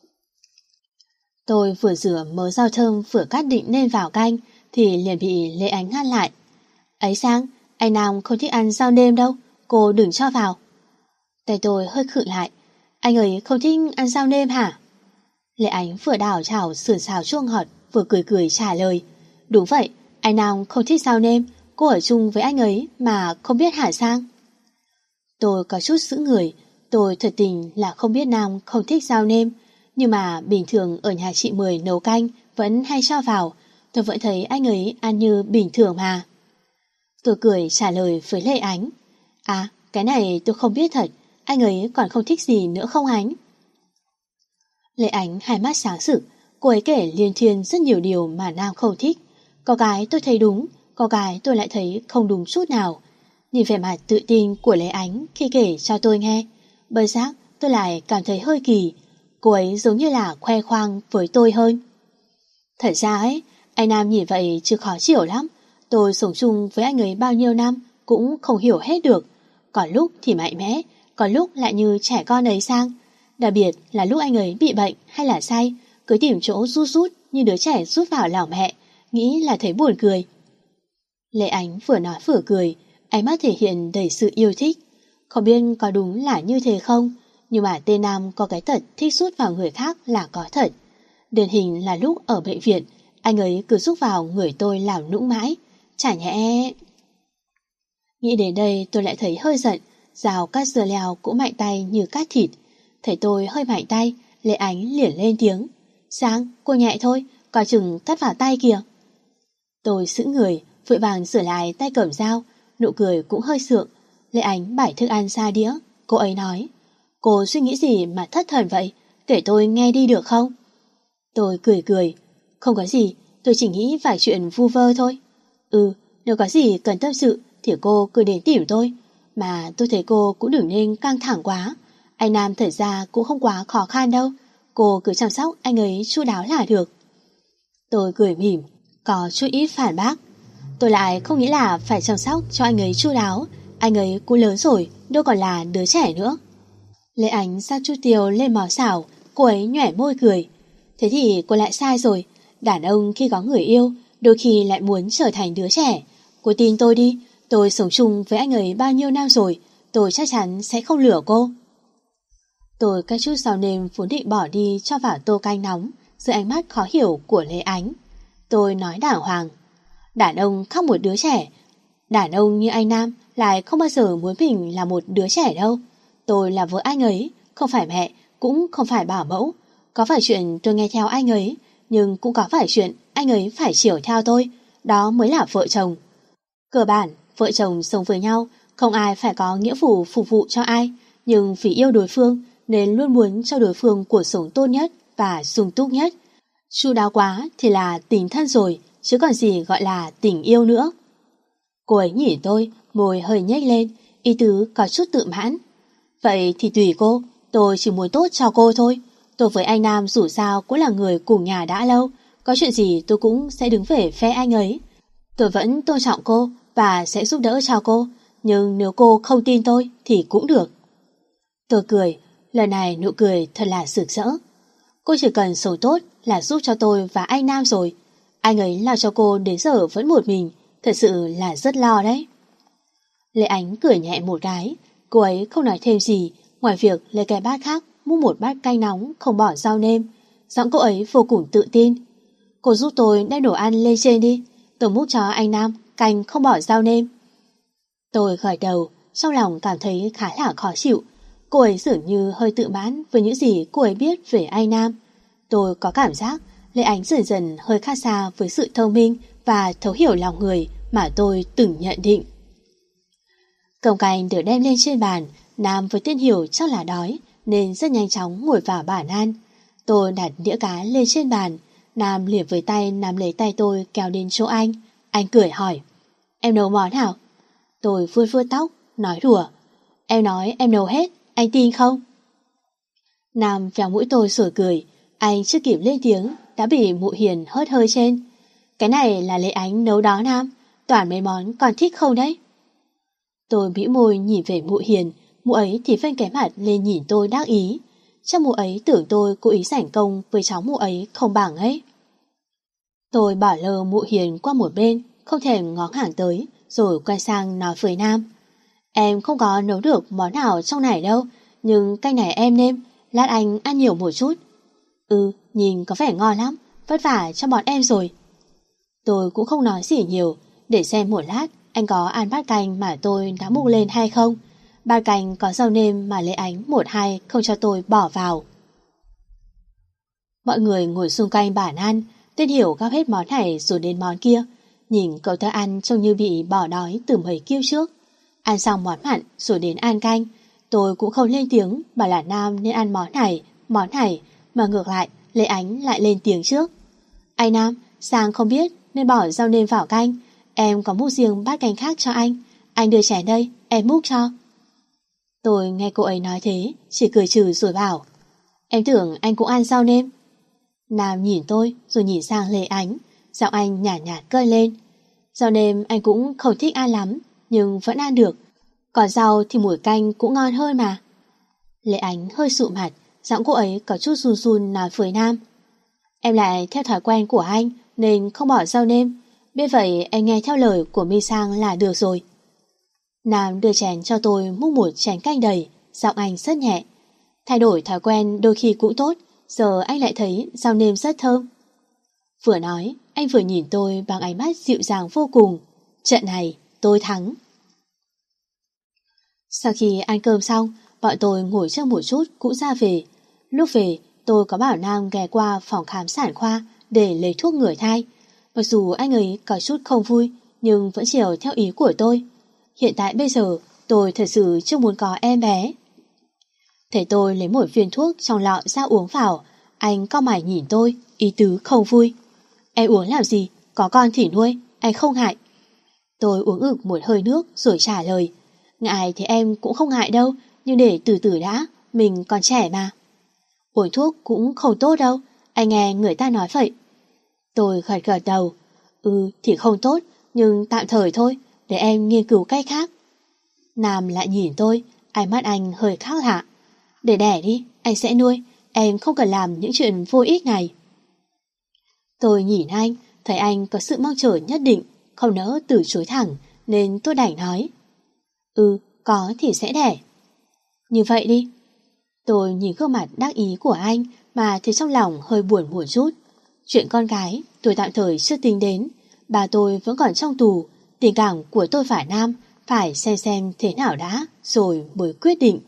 Tôi vừa rửa mớ rau thơm vừa cắt định nên vào canh thì liền bị Lê Ánh ngăn lại. Ấy Sang, anh Nam không thích ăn rau nêm đâu, cô đừng cho vào. Tay tôi hơi khựng lại. Anh ấy không thích ăn rau nêm hả? Lê Ánh vừa đảo chảo sườn xào chua ngọt vừa cười cười trả lời. Đúng vậy, anh Nam không thích rau nêm, cô ở chung với anh ấy mà không biết hả Sang? Tôi có chút sững người. Tôi thật tình là không biết Nam không thích rau nêm, nhưng mà bình thường ở nhà chị Mười nấu canh vẫn hay cho vào. Tôi vẫn thấy anh ấy ăn như bình thường mà. Tôi cười trả lời với Lê Ánh. À, cái này tôi không biết thật. Anh ấy còn không thích gì nữa không Ánh? Lê Ánh hai mắt sáng rực. Cô ấy kể liên thuyên rất nhiều điều mà Nam không thích. Có cái tôi thấy đúng, có cái tôi lại thấy không đúng chút nào. Nhìn vẻ mặt tự tin của Lê Ánh khi kể cho tôi nghe, bất giác tôi lại cảm thấy hơi kỳ. Cô ấy giống như là khoe khoang với tôi hơn. Thật ra ấy, anh Nam nhìn vậy chứ khó chịu lắm. Tôi sống chung với anh ấy bao nhiêu năm cũng không hiểu hết được. Có lúc thì mạnh mẽ, có lúc lại như trẻ con ấy Sang. Đặc biệt là lúc anh ấy bị bệnh hay là say, cứ tìm chỗ rút rút như đứa trẻ rút vào lòng mẹ, nghĩ là thấy buồn cười. Lê Ánh vừa nói vừa cười, ánh mắt thể hiện đầy sự yêu thích. Không biết có đúng là như thế không, nhưng mà tên Nam có cái tật thích rút vào người khác là có thật. Điển hình là lúc ở bệnh viện, anh ấy cứ rút vào người tôi làm nũng mãi. Chả nhẽ... Nghĩ đến đây tôi lại thấy hơi giận. Dao cắt dưa leo cũng mạnh tay như cắt thịt. Thấy tôi hơi mạnh tay, Lê Ánh liền lên tiếng. Sang, cô nhẹ thôi, coi chừng cắt vào tay kìa. Tôi sững người, vội vàng sửa lại tay cầm dao, nụ cười cũng hơi sượng. Lệ Ánh bải thức ăn ra đĩa, cô ấy nói: cô suy nghĩ gì mà thất thần vậy, kể tôi nghe đi được không? Tôi cười cười: không có gì, tôi chỉ nghĩ vài chuyện vu vơ thôi. Ừ, nếu có gì cần tâm sự thì cô cứ đến tìm tôi. Mà tôi thấy cô cũng đừng nên căng thẳng quá. Anh Nam thật ra cũng không quá khó khăn đâu. Cô cứ chăm sóc anh ấy chu đáo là được. Tôi cười mỉm, có chút ít phản bác. Tôi lại không nghĩ là phải chăm sóc cho anh ấy chu đáo. Anh ấy cũng lớn rồi, đâu còn là đứa trẻ nữa. Lệ Ánh sao chút tiêu lên màu xảo, cô ấy nhoẻn môi cười. Thế thì cô lại sai rồi. Đàn ông khi có người yêu, đôi khi lại muốn trở thành đứa trẻ. Cô tin tôi đi, tôi sống chung với anh ấy bao nhiêu năm rồi, tôi chắc chắn sẽ không lừa cô. Tôi cắt chút rau nêm vốn định bỏ đi cho vào tô canh nóng, dưới ánh mắt khó hiểu của Lệ Ánh. Tôi nói đàng hoàng: đàn ông khác một đứa trẻ. Đàn ông như anh Nam lại không bao giờ muốn mình là một đứa trẻ đâu. Tôi là vợ anh ấy, không phải mẹ, cũng không phải bảo mẫu. Có phải chuyện tôi nghe theo anh ấy, nhưng cũng có phải chuyện anh ấy phải chiều theo tôi. Đó mới là vợ chồng. Cơ bản, vợ chồng sống với nhau, không ai phải có nghĩa vụ phục vụ cho ai, nhưng vì yêu đối phương nên luôn muốn cho đối phương cuộc sống tốt nhất và sung túc nhất. Chu đáo quá thì là tình thân rồi, chứ còn gì gọi là tình yêu nữa. Cô ấy nhìn tôi, môi hơi nhếch lên, ý tứ có chút tự mãn. Vậy thì tùy cô, tôi chỉ muốn tốt cho cô thôi. Tôi với anh Nam dù sao cũng là người cùng nhà đã lâu, có chuyện gì tôi cũng sẽ đứng về phe anh ấy. Tôi vẫn tôn trọng cô và sẽ giúp đỡ cho cô, nhưng nếu cô không tin tôi thì cũng được. Tôi cười, lần này nụ cười thật là sực sỡ. Cô chỉ cần sống tốt là giúp cho tôi và anh Nam rồi. Anh ấy lo cho cô đến giờ vẫn một mình, thật sự là rất lo đấy. Lệ Ánh cười nhẹ một cái, cô ấy không nói thêm gì, ngoài việc lấy cái bát khác múc một bát canh nóng không bỏ rau nêm. Giọng cô ấy vô cùng tự tin. Cô giúp tôi đem đồ ăn lên trên đi, tôi múc cho anh Nam canh không bỏ rau nêm. Tôi gật đầu, trong lòng cảm thấy khá là khó chịu. Cô ấy dường như hơi tự mãn với những gì cô ấy biết về anh Nam. Tôi có cảm giác Lệ Ánh dần dần hơi khác xa với sự thông minh và thấu hiểu lòng người mà tôi từng nhận định. Cơm canh được đem lên trên bàn, Nam với Tiên Hiểu chắc là đói nên rất nhanh chóng ngồi vào bàn ăn. Tôi đặt đĩa cá lên trên bàn, Nam liền với tay nắm lấy tay tôi kéo đến chỗ anh. Anh cười hỏi: em nấu món nào? Tôi vuốt vuốt tóc, nói đùa: em nói em nấu hết, anh tin không? Nam véo mũi tôi rồi cười. Anh chưa kịp lên tiếng đã bị mụ Hiền hớt hơi trên. Cái này là Lệ Ánh nấu đó Nam, toàn mấy món con thích không đấy? Tôi bĩu môi nhìn về mụ Hiền, mụ ấy thì phanh cái mặt lên nhìn tôi đắc ý. Chắc mụ ấy tưởng tôi cố ý giành công với cháu mụ ấy không bằng ấy. Tôi bỏ lơ mụ Hiền qua một bên, không thèm ngó ngàng tới, rồi quay sang nói với Nam: em không có nấu được món nào trong này đâu, nhưng canh này em nêm, lát anh ăn nhiều một chút. Ừ, nhìn có vẻ ngon lắm, vất vả cho bọn em rồi. Tôi cũng không nói gì nhiều, để xem một lát anh có ăn bát canh mà tôi đã múc lên hay không. Bát canh có rau nêm mà Lệ Ánh một hai không cho tôi bỏ vào. Mọi người ngồi xung quanh bàn ăn, Tiên Hiểu gắp hết món này rồi đến món kia. Nhìn cậu ta ăn trông như bị bỏ đói từ mấy kiêu trước. Ăn xong món mặn rồi đến ăn canh, tôi cũng không lên tiếng bảo là Nam nên ăn món này, món này, mà ngược lại Lệ Ánh lại lên tiếng trước. Anh Nam, Sang không biết nên bỏ rau nêm vào canh, em có múc riêng bát canh khác cho anh, anh đưa chén đây, em múc cho. Tôi nghe cô ấy nói thế, chỉ cười trừ rồi bảo: em tưởng anh cũng ăn rau nêm. Nam nhìn tôi rồi nhìn sang Lệ Ánh, giọng anh nhạt nhạt cơi lên. Rau nêm anh cũng không thích ăn lắm, nhưng vẫn ăn được. Còn rau thì mùi canh cũng ngon hơn mà. Lệ Ánh hơi sụ mặt, giọng cô ấy có chút run run nói với Nam: em lại theo thói quen của anh nên không bỏ rau nêm, biết vậy em nghe theo lời của Mi Sang là được rồi. Nam đưa chén cho tôi múc một chén canh đầy, giọng anh rất nhẹ. Thay đổi thói quen đôi khi cũng tốt, giờ anh lại thấy rau nêm rất thơm. Vừa nói, anh vừa nhìn tôi bằng ánh mắt dịu dàng vô cùng. Trận này tôi thắng. Sau khi ăn cơm xong, bọn tôi ngồi chơi một chút cũng ra về. Lúc về, tôi có bảo Nam ghé qua phòng khám sản khoa để lấy thuốc ngừa thai. Mặc dù anh ấy có chút không vui, nhưng vẫn chiều theo ý của tôi. Hiện tại bây giờ, tôi thật sự chưa muốn có em bé. Thấy tôi lấy một viên thuốc trong lọ ra uống vào, anh cau mày nhìn tôi, ý tứ không vui. Em uống làm gì? Có con thì nuôi, anh không ngại. Tôi uống ực một hơi nước rồi trả lời. Ngại thì em cũng không ngại đâu, nhưng để từ từ đã, mình còn trẻ mà. Uống thuốc cũng không tốt đâu, anh nghe người ta nói vậy. Tôi gật gật đầu. Ừ thì không tốt, nhưng tạm thời thôi, để em nghiên cứu cách khác. Nam lại nhìn tôi, ánh mắt anh hơi khác lạ. Để đẻ đi, anh sẽ nuôi, em không cần làm những chuyện vô ích này. Tôi nhìn anh, thấy anh có sự mong chờ nhất định, không nỡ từ chối thẳng, nên tôi đành nói. Ừ, có thì sẽ đẻ. Như vậy đi. Tôi nhìn gương mặt đắc ý của anh mà thấy trong lòng hơi buồn một chút. Chuyện con gái tôi tạm thời chưa tính đến. Bà tôi vẫn còn trong tù, tình cảm của tôi và Nam phải xem xem thế nào đã rồi mới quyết định.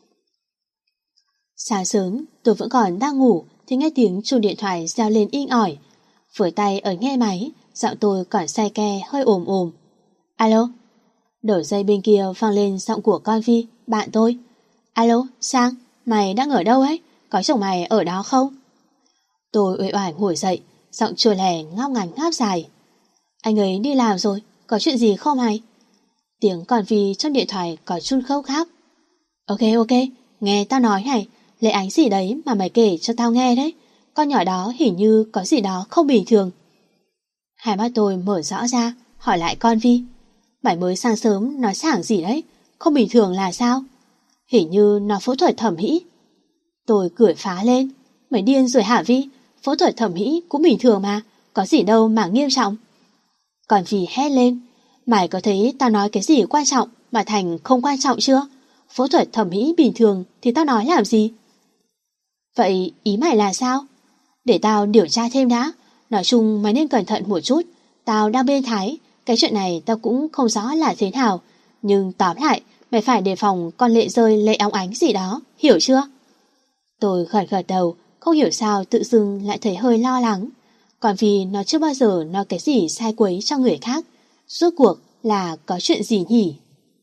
Sáng sớm tôi vẫn còn đang ngủ thì nghe tiếng chuông điện thoại reo lên inh ỏi. Với tay ở nghe máy, giọng tôi còn say ke hơi ồm ồm. Alo? Đầu dây bên kia vang lên giọng của con Vi, bạn tôi. Alo, Sang, mày đang ở đâu ấy? Có chồng mày ở đó không? Tôi uể oải ngồi dậy, giọng chua lè ngao ngắn ngáp dài. Anh ấy đi làm rồi, có chuyện gì không mày? Tiếng con Vi trong điện thoại có chút khóc khóc. Ok ok, nghe tao nói này, Lệ Ánh gì đấy mà mày kể cho tao nghe đấy. Con nhỏ đó hình như có gì đó không bình thường. Hai mắt tôi mở rõ ra, hỏi lại con Vi. Mày mới sáng sớm nói sảng gì đấy, không bình thường là sao? Hình như nó phẫu thuật thẩm mỹ. Tôi cười phá lên. Mày điên rồi hả Vi? Phẫu thuật thẩm mỹ cũng bình thường mà, có gì đâu mà nghiêm trọng. Còn Vi hét lên. Mày có thấy tao nói cái gì quan trọng mà thành không quan trọng chưa? Phẫu thuật thẩm mỹ bình thường thì tao nói làm gì? Vậy ý mày là sao? Để tao điều tra thêm đã. Nói chung mày nên cẩn thận một chút. Tao đang bên Thái, cái chuyện này tao cũng không rõ là thế nào. Nhưng tóm lại, mày phải đề phòng con lệ rơi lệ óng ánh gì đó, hiểu chưa? Tôi gật gật đầu, không hiểu sao tự dưng lại thấy hơi lo lắng. Còn vì nó chưa bao giờ nói cái gì sai quấy cho người khác. Rốt cuộc là có chuyện gì nhỉ?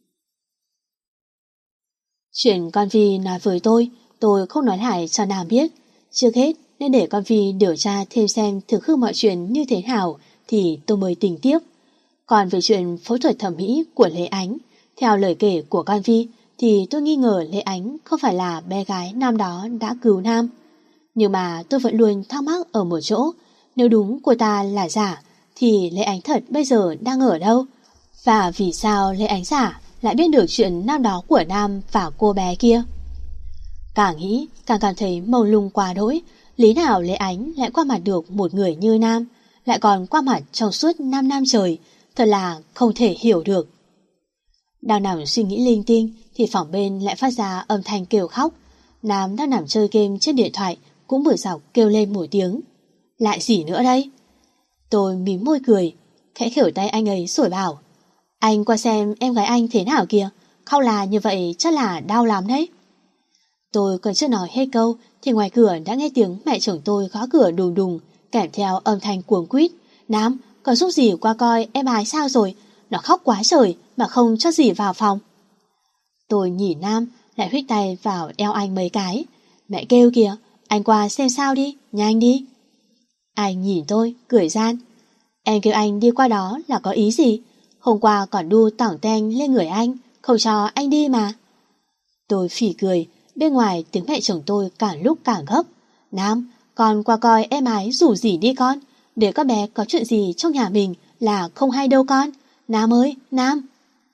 Chuyện con Vi nói với tôi, tôi không nói lại cho Nam biết. Trước hết nên để con Vi điều tra thêm xem thực hư mọi chuyện như thế nào thì tôi mới tính tiếp. Còn về chuyện phẫu thuật thẩm mỹ của Lê Ánh, theo lời kể của con Vi thì tôi nghi ngờ Lê Ánh không phải là bé gái năm đó đã cứu Nam. Nhưng mà tôi vẫn luôn thắc mắc ở một chỗ, nếu đúng cô ta là giả thì Lê Ánh thật bây giờ đang ở đâu? Và vì sao Lê Ánh giả lại biết được chuyện năm đó của Nam và cô bé kia? Càng nghĩ càng cảm thấy mông lung quá đỗi. Lý nào Lê Ánh lại qua mặt được một người như Nam, lại còn qua mặt trong suốt năm năm trời, thật là không thể hiểu được. Đang nằm suy nghĩ linh tinh thì phòng bên lại phát ra âm thanh kêu khóc. Nam đang nằm chơi game trên điện thoại cũng bực dọc kêu lên một tiếng. Lại gì nữa đây? Tôi mím môi cười, khẽ khều tay anh ấy rồi bảo. Anh qua xem em gái anh thế nào kìa, khóc là như vậy chắc là đau lắm đấy. Tôi còn chưa nói hết câu thì ngoài cửa đã nghe tiếng mẹ chồng tôi gõ cửa đùng đùng, kèm theo âm thanh cuồng quýt. Nam, có giúp gì qua coi em gái sao rồi? Nó khóc quá trời mà không cho gì vào phòng. Tôi nhìn Nam, lại huých tay vào eo anh mấy cái. Mẹ kêu kìa, anh qua xem sao đi, nhanh đi. Anh nhìn tôi, cười gian. Em kêu anh đi qua đó là có ý gì? Hôm qua còn đu tỏng teng lên người anh, không cho anh đi mà. Tôi phỉ cười, bên ngoài tiếng mẹ chồng tôi càng lúc càng gấp. Nam, con qua coi em ái rủ gì đi con, để các bé có chuyện gì trong nhà mình là không hay đâu con. Nam ơi, Nam.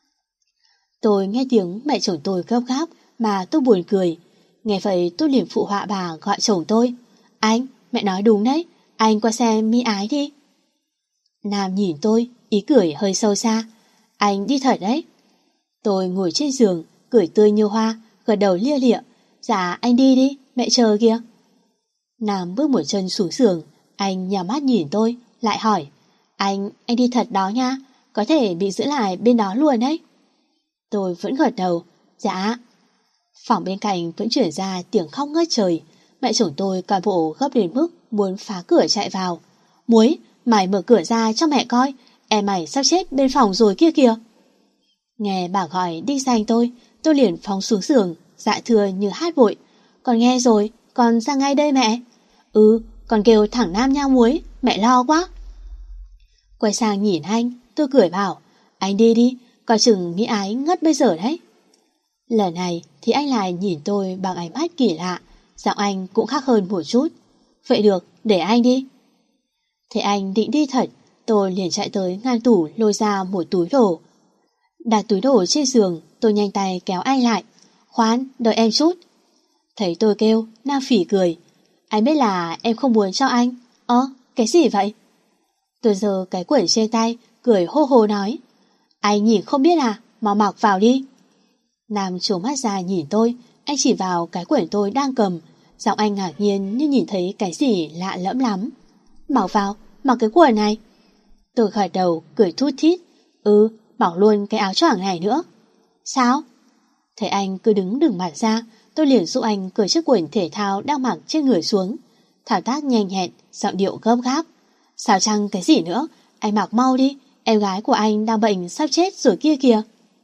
Tôi nghe tiếng mẹ chồng tôi gấp gáp mà tôi buồn cười. Nghe vậy tôi liền phụ họa bà gọi chồng tôi. Anh, mẹ nói đúng đấy, anh qua xem mi ái đi. Nam nhìn tôi, ý cười hơi sâu xa. Anh đi thật đấy. Tôi ngồi trên giường, cười tươi như hoa, gật đầu lia lịa. Dạ anh đi đi, mẹ chờ kìa. Nam bước một chân xuống giường, anh nhắm mắt nhìn tôi, lại hỏi. Anh, anh đi thật đó nha, có thể bị giữ lại bên đó luôn đấy. Tôi vẫn gật đầu. Dạ. Phòng bên cạnh vẫn chuyển ra tiếng khóc ngất trời. Mẹ chồng tôi cả bộ gấp đến mức muốn phá cửa chạy vào. Muối, mày mở cửa ra cho mẹ coi, em mày sắp chết bên phòng rồi kia kìa. Nghe bà gọi đích danh tôi, tôi liền phóng xuống giường, dạ thưa như hát vội. Con nghe rồi, con ra ngay đây mẹ. Ừ, con kêu thằng Nam nha Muối, mẹ lo quá. Quay sang nhìn anh, tôi cười bảo, anh đi đi, coi chừng Mỹ Ái ngất bây giờ đấy. Lần này thì anh lại nhìn tôi bằng ánh mắt kỳ lạ, giọng anh cũng khác hơn một chút. Vậy được, để anh đi. Thế anh định đi thật, tôi liền chạy tới ngăn tủ lôi ra một túi đồ. Đặt túi đồ trên giường, tôi nhanh tay kéo anh lại. Khoan, đợi em chút. Thấy tôi kêu, Nam phỉ cười. Anh biết là em không muốn cho anh. Ơ, cái gì vậy? Tôi giơ cái quyển trên tay, cười hô hô nói. Anh nhìn không biết à, mau mặc vào đi. Nam trố mắt ra nhìn tôi, anh chỉ vào cái quyển tôi đang cầm. Giọng anh ngạc nhiên như nhìn thấy cái gì lạ lẫm lắm. Mặc vào, mặc cái quyển này. Tôi gật đầu, cười thút thít. Ừ, mặc luôn cái áo choàng này nữa. Sao? Thấy anh cứ đứng đừng mặt ra, tôi liền giúp anh cởi chiếc quần thể thao đang mặc trên người xuống. Thao tác nhanh nhẹn, giọng điệu gấp gáp. Sao chăng cái gì nữa, anh mặc mau đi, em gái của anh đang bệnh sắp chết rồi kia kìa.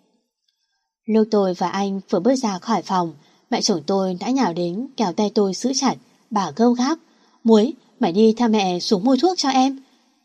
Lúc tôi và anh vừa bước ra khỏi phòng, mẹ chồng tôi đã nhào đến kéo tay tôi giữ chặt, bà gâu gáp. Muối, mày đi theo mẹ xuống mua thuốc cho em.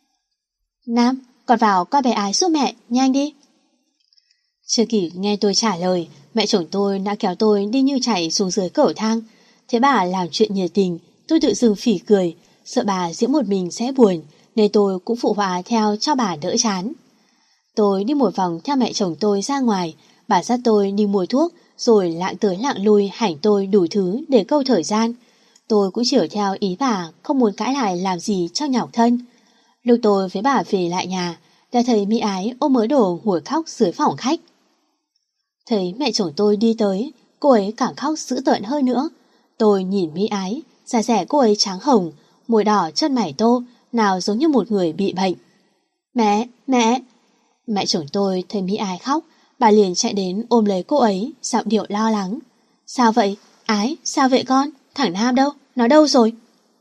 Nam, con vào coi bé Ái giúp mẹ, nhanh đi. Chưa kịp nghe tôi trả lời, mẹ chồng tôi đã kéo tôi đi như chạy xuống dưới cầu thang. Thế bà làm chuyện nhiệt tình, tôi tự dưng phỉ cười, sợ bà diễn một mình sẽ buồn, nên tôi cũng phụ họa theo cho bà đỡ chán. Tôi đi một vòng theo mẹ chồng tôi ra ngoài, bà dắt tôi đi mua thuốc, rồi lạng tới lạng lui hành tôi đủ thứ để câu thời gian. Tôi cũng chiều theo ý bà, không muốn cãi lại làm gì cho nhọc thân. Lúc tôi với bà về lại nhà, đã thấy Mỹ Ái ôm mớ đồ ngồi khóc dưới phòng khách. Thấy mẹ chồng tôi đi tới, cô ấy càng khóc dữ tợn hơn nữa. Tôi nhìn Mỹ Ái, da dẻ cô ấy trắng hồng, môi đỏ chân mày tô, nào giống như một người bị bệnh. Mẹ, mẹ! Mẹ chồng tôi thấy Mỹ Ái khóc, bà liền chạy đến ôm lấy cô ấy, giọng điệu lo lắng. Sao vậy? Ái, sao vậy con? Thằng Nam đâu? Nó đâu rồi?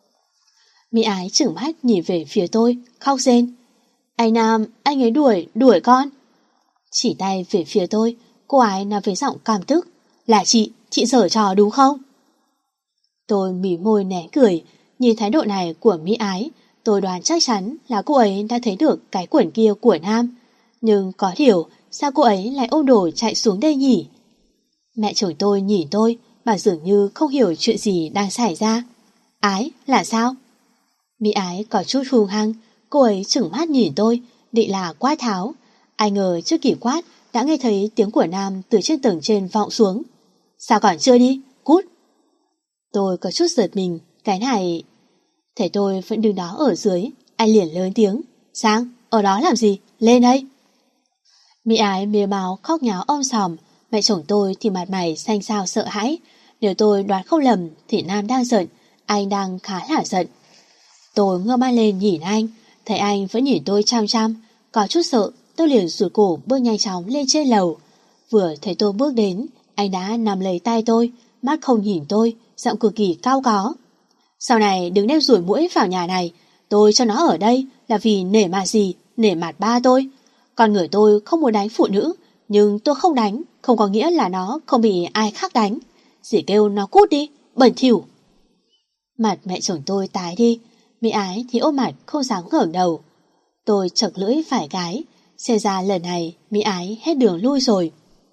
Mỹ Ái chừng mắt nhìn về phía tôi, khóc rên. Anh Nam, anh ấy đuổi, đuổi con. Chỉ tay về phía tôi, cô ấy nói với giọng cảm tức. Là chị, chị giở trò đúng không? Tôi mỉm môi né cười, nhìn thái độ này của Mỹ Ái, tôi đoán chắc chắn là cô ấy đã thấy được cái quyển kia của Nam. Nhưng có điều, sao cô ấy lại ôm đồ chạy xuống đây nhỉ? Mẹ chồng tôi nhìn tôi, bà dường như không hiểu chuyện gì đang xảy ra. Ái, là sao? Mỹ Ái có chút hung hăng, cô ấy chừng mắt nhìn tôi, định là quát tháo. Ai ngờ trước kịp quát, đã nghe thấy tiếng của Nam từ trên tầng trên vọng xuống. Sao còn chưa đi? Cút! Tôi có chút giật mình, cái này... Thấy tôi vẫn đứng đó ở dưới, anh liền lớn tiếng. Sang, ở đó làm gì? Lên đây! Mỹ Ái mía máu khóc nháo om sòm, mẹ chồng tôi thì mặt mày xanh xao sợ hãi. Nếu tôi đoán không lầm thì Nam đang giận, anh đang khá là giận. Tôi ngơ mắt lên nhìn anh, thấy anh vẫn nhìn tôi chăm chăm, có chút sợ, tôi liền rụt cổ bước nhanh chóng lên trên lầu. Vừa thấy tôi bước đến, anh đã nắm lấy tay tôi, mắt không nhìn tôi, giọng cực kỳ cao có. Sau này đừng đem ruồi muỗi vào nhà này, tôi cho nó ở đây là vì nể mặt gì, nể mặt ba tôi. Con người tôi không muốn đánh phụ nữ, nhưng tôi không đánh, không có nghĩa là nó không bị ai khác đánh. Chỉ kêu nó cút đi, bẩn thỉu. Mặt mẹ chồng tôi tái đi, Mỹ Ái thì ôm mặt không dám ngẩng đầu. Tôi chật lưỡi phải cái, xem ra lần này Mỹ Ái hết đường lui rồi.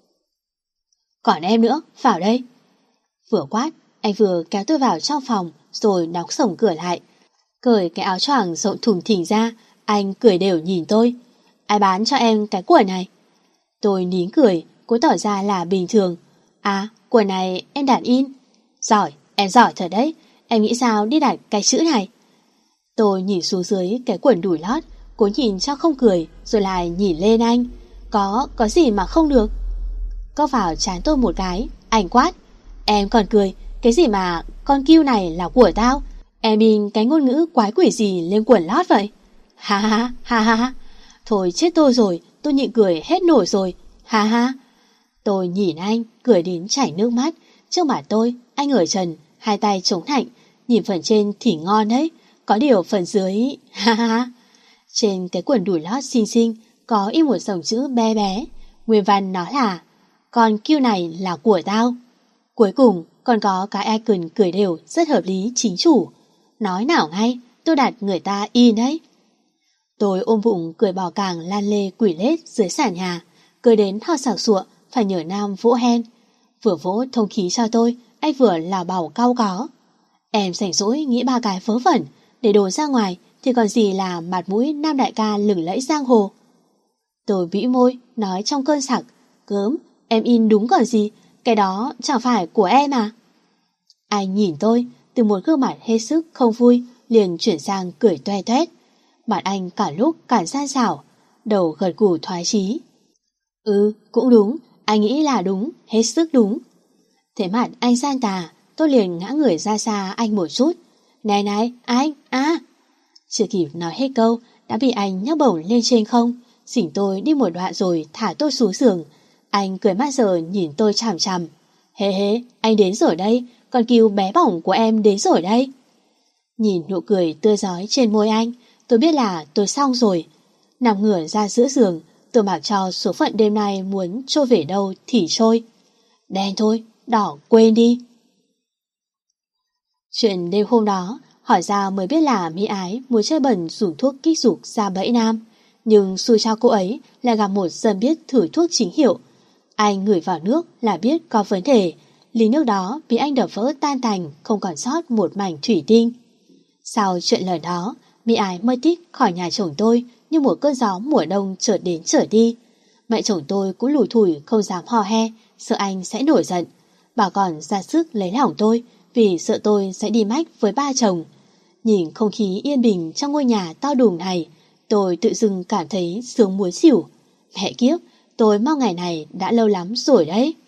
Còn em nữa, vào đây. Vừa quát, anh vừa kéo tôi vào trong phòng rồi đóng sổng cửa lại. Cởi cái áo choàng rộng thùng thình ra, anh cười đều nhìn tôi. Ai bán cho em cái quần này? Tôi nín cười, cố tỏ ra là bình thường. À, quần này em đặt in. Giỏi, em giỏi thật đấy. Em nghĩ sao đi đặt cái chữ này? Tôi nhìn xuống dưới cái quần đùi lót, cố nhìn cho không cười, rồi lại nhìn lên anh. Có, có gì mà không được? Có vào trán tôi một cái, anh quát. Em còn cười, cái gì mà con kiêu này là của tao? Em in cái ngôn ngữ quái quỷ gì lên quần lót vậy? Ha ha ha ha ha. Thôi chết tôi rồi, tôi nhịn cười hết nổi rồi. Ha ha. Tôi nhìn anh, cười đến chảy nước mắt. Trước mặt tôi, anh ở trần, hai tay chống lạnh, nhìn phần trên thì ngon đấy. Có điều phần dưới, ha ha, trên cái quần đùi lót xinh xinh có in một dòng chữ bé bé. Nguyên văn nó là: con kiêu này là của tao. Cuối cùng còn có cái icon cười đều rất hợp lý chính chủ. Nói nào ngay, tôi đặt người ta in đấy. Tôi ôm bụng cười bò càng lan lê quỷ lết dưới sàn nhà, cười đến ho sặc sụa, phải nhờ Nam vỗ hen. Vừa vỗ thông khí cho tôi, anh vừa lào bảo cau có. Em rảnh rỗi nghĩ ba cái vớ vẩn, để đồ ra ngoài thì còn gì là mặt mũi Nam đại ca lừng lẫy giang hồ. Tôi bĩu môi, nói trong cơn sặc: Gớm, em in đúng còn gì, cái đó chẳng phải của em à. Anh nhìn tôi, từ một gương mặt hết sức không vui liền chuyển sang cười toe toét. Mặt anh cả lúc càng gian xảo, đầu gật gù thoái chí. Ừ, cũng đúng, anh nghĩ là đúng, hết sức đúng. Thế mặt anh gian tà, tôi liền ngã người ra xa anh một chút. Này này, anh, à. Chưa kịp nói hết câu, đã bị anh nhấc bổng lên trên không, xỉnh tôi đi một đoạn rồi thả tôi xuống giường. Anh cười mắt giờ nhìn tôi chằm chằm. Hê hê, anh đến rồi đây, con cừu bé bỏng của em đến rồi đây. Nhìn nụ cười tươi rói trên môi anh, tôi biết là tôi xong rồi. Nằm ngửa ra giữa giường, tôi mặc cho số phận đêm nay muốn trôi về đâu thì trôi. Đen thôi, đỏ quên đi. Chuyện đêm hôm đó, hỏi ra mới biết là Mỹ Ái muốn chơi bẩn dùng thuốc kích dục ra bẫy Nam. Nhưng xui cho cô ấy là gặp một dân biết thử thuốc chính hiệu. Anh ngửi vào nước là biết có vấn đề. Ly nước đó bị anh đập vỡ tan tành, không còn sót một mảnh thủy tinh. Sau chuyện lời đó, Mỹ Ái mới tít khỏi nhà chồng tôi như một cơn gió mùa đông chợt đến chợt đi. Mẹ chồng tôi cũng lủi thủi không dám hò he, sợ anh sẽ nổi giận. Bà còn ra sức lấy lòng tôi vì sợ tôi sẽ đi mách với ba chồng. Nhìn không khí yên bình trong ngôi nhà to đùng này, tôi tự dưng cảm thấy sướng muốn xỉu. Mẹ kiếp, tôi mong ngày này đã lâu lắm rồi đấy.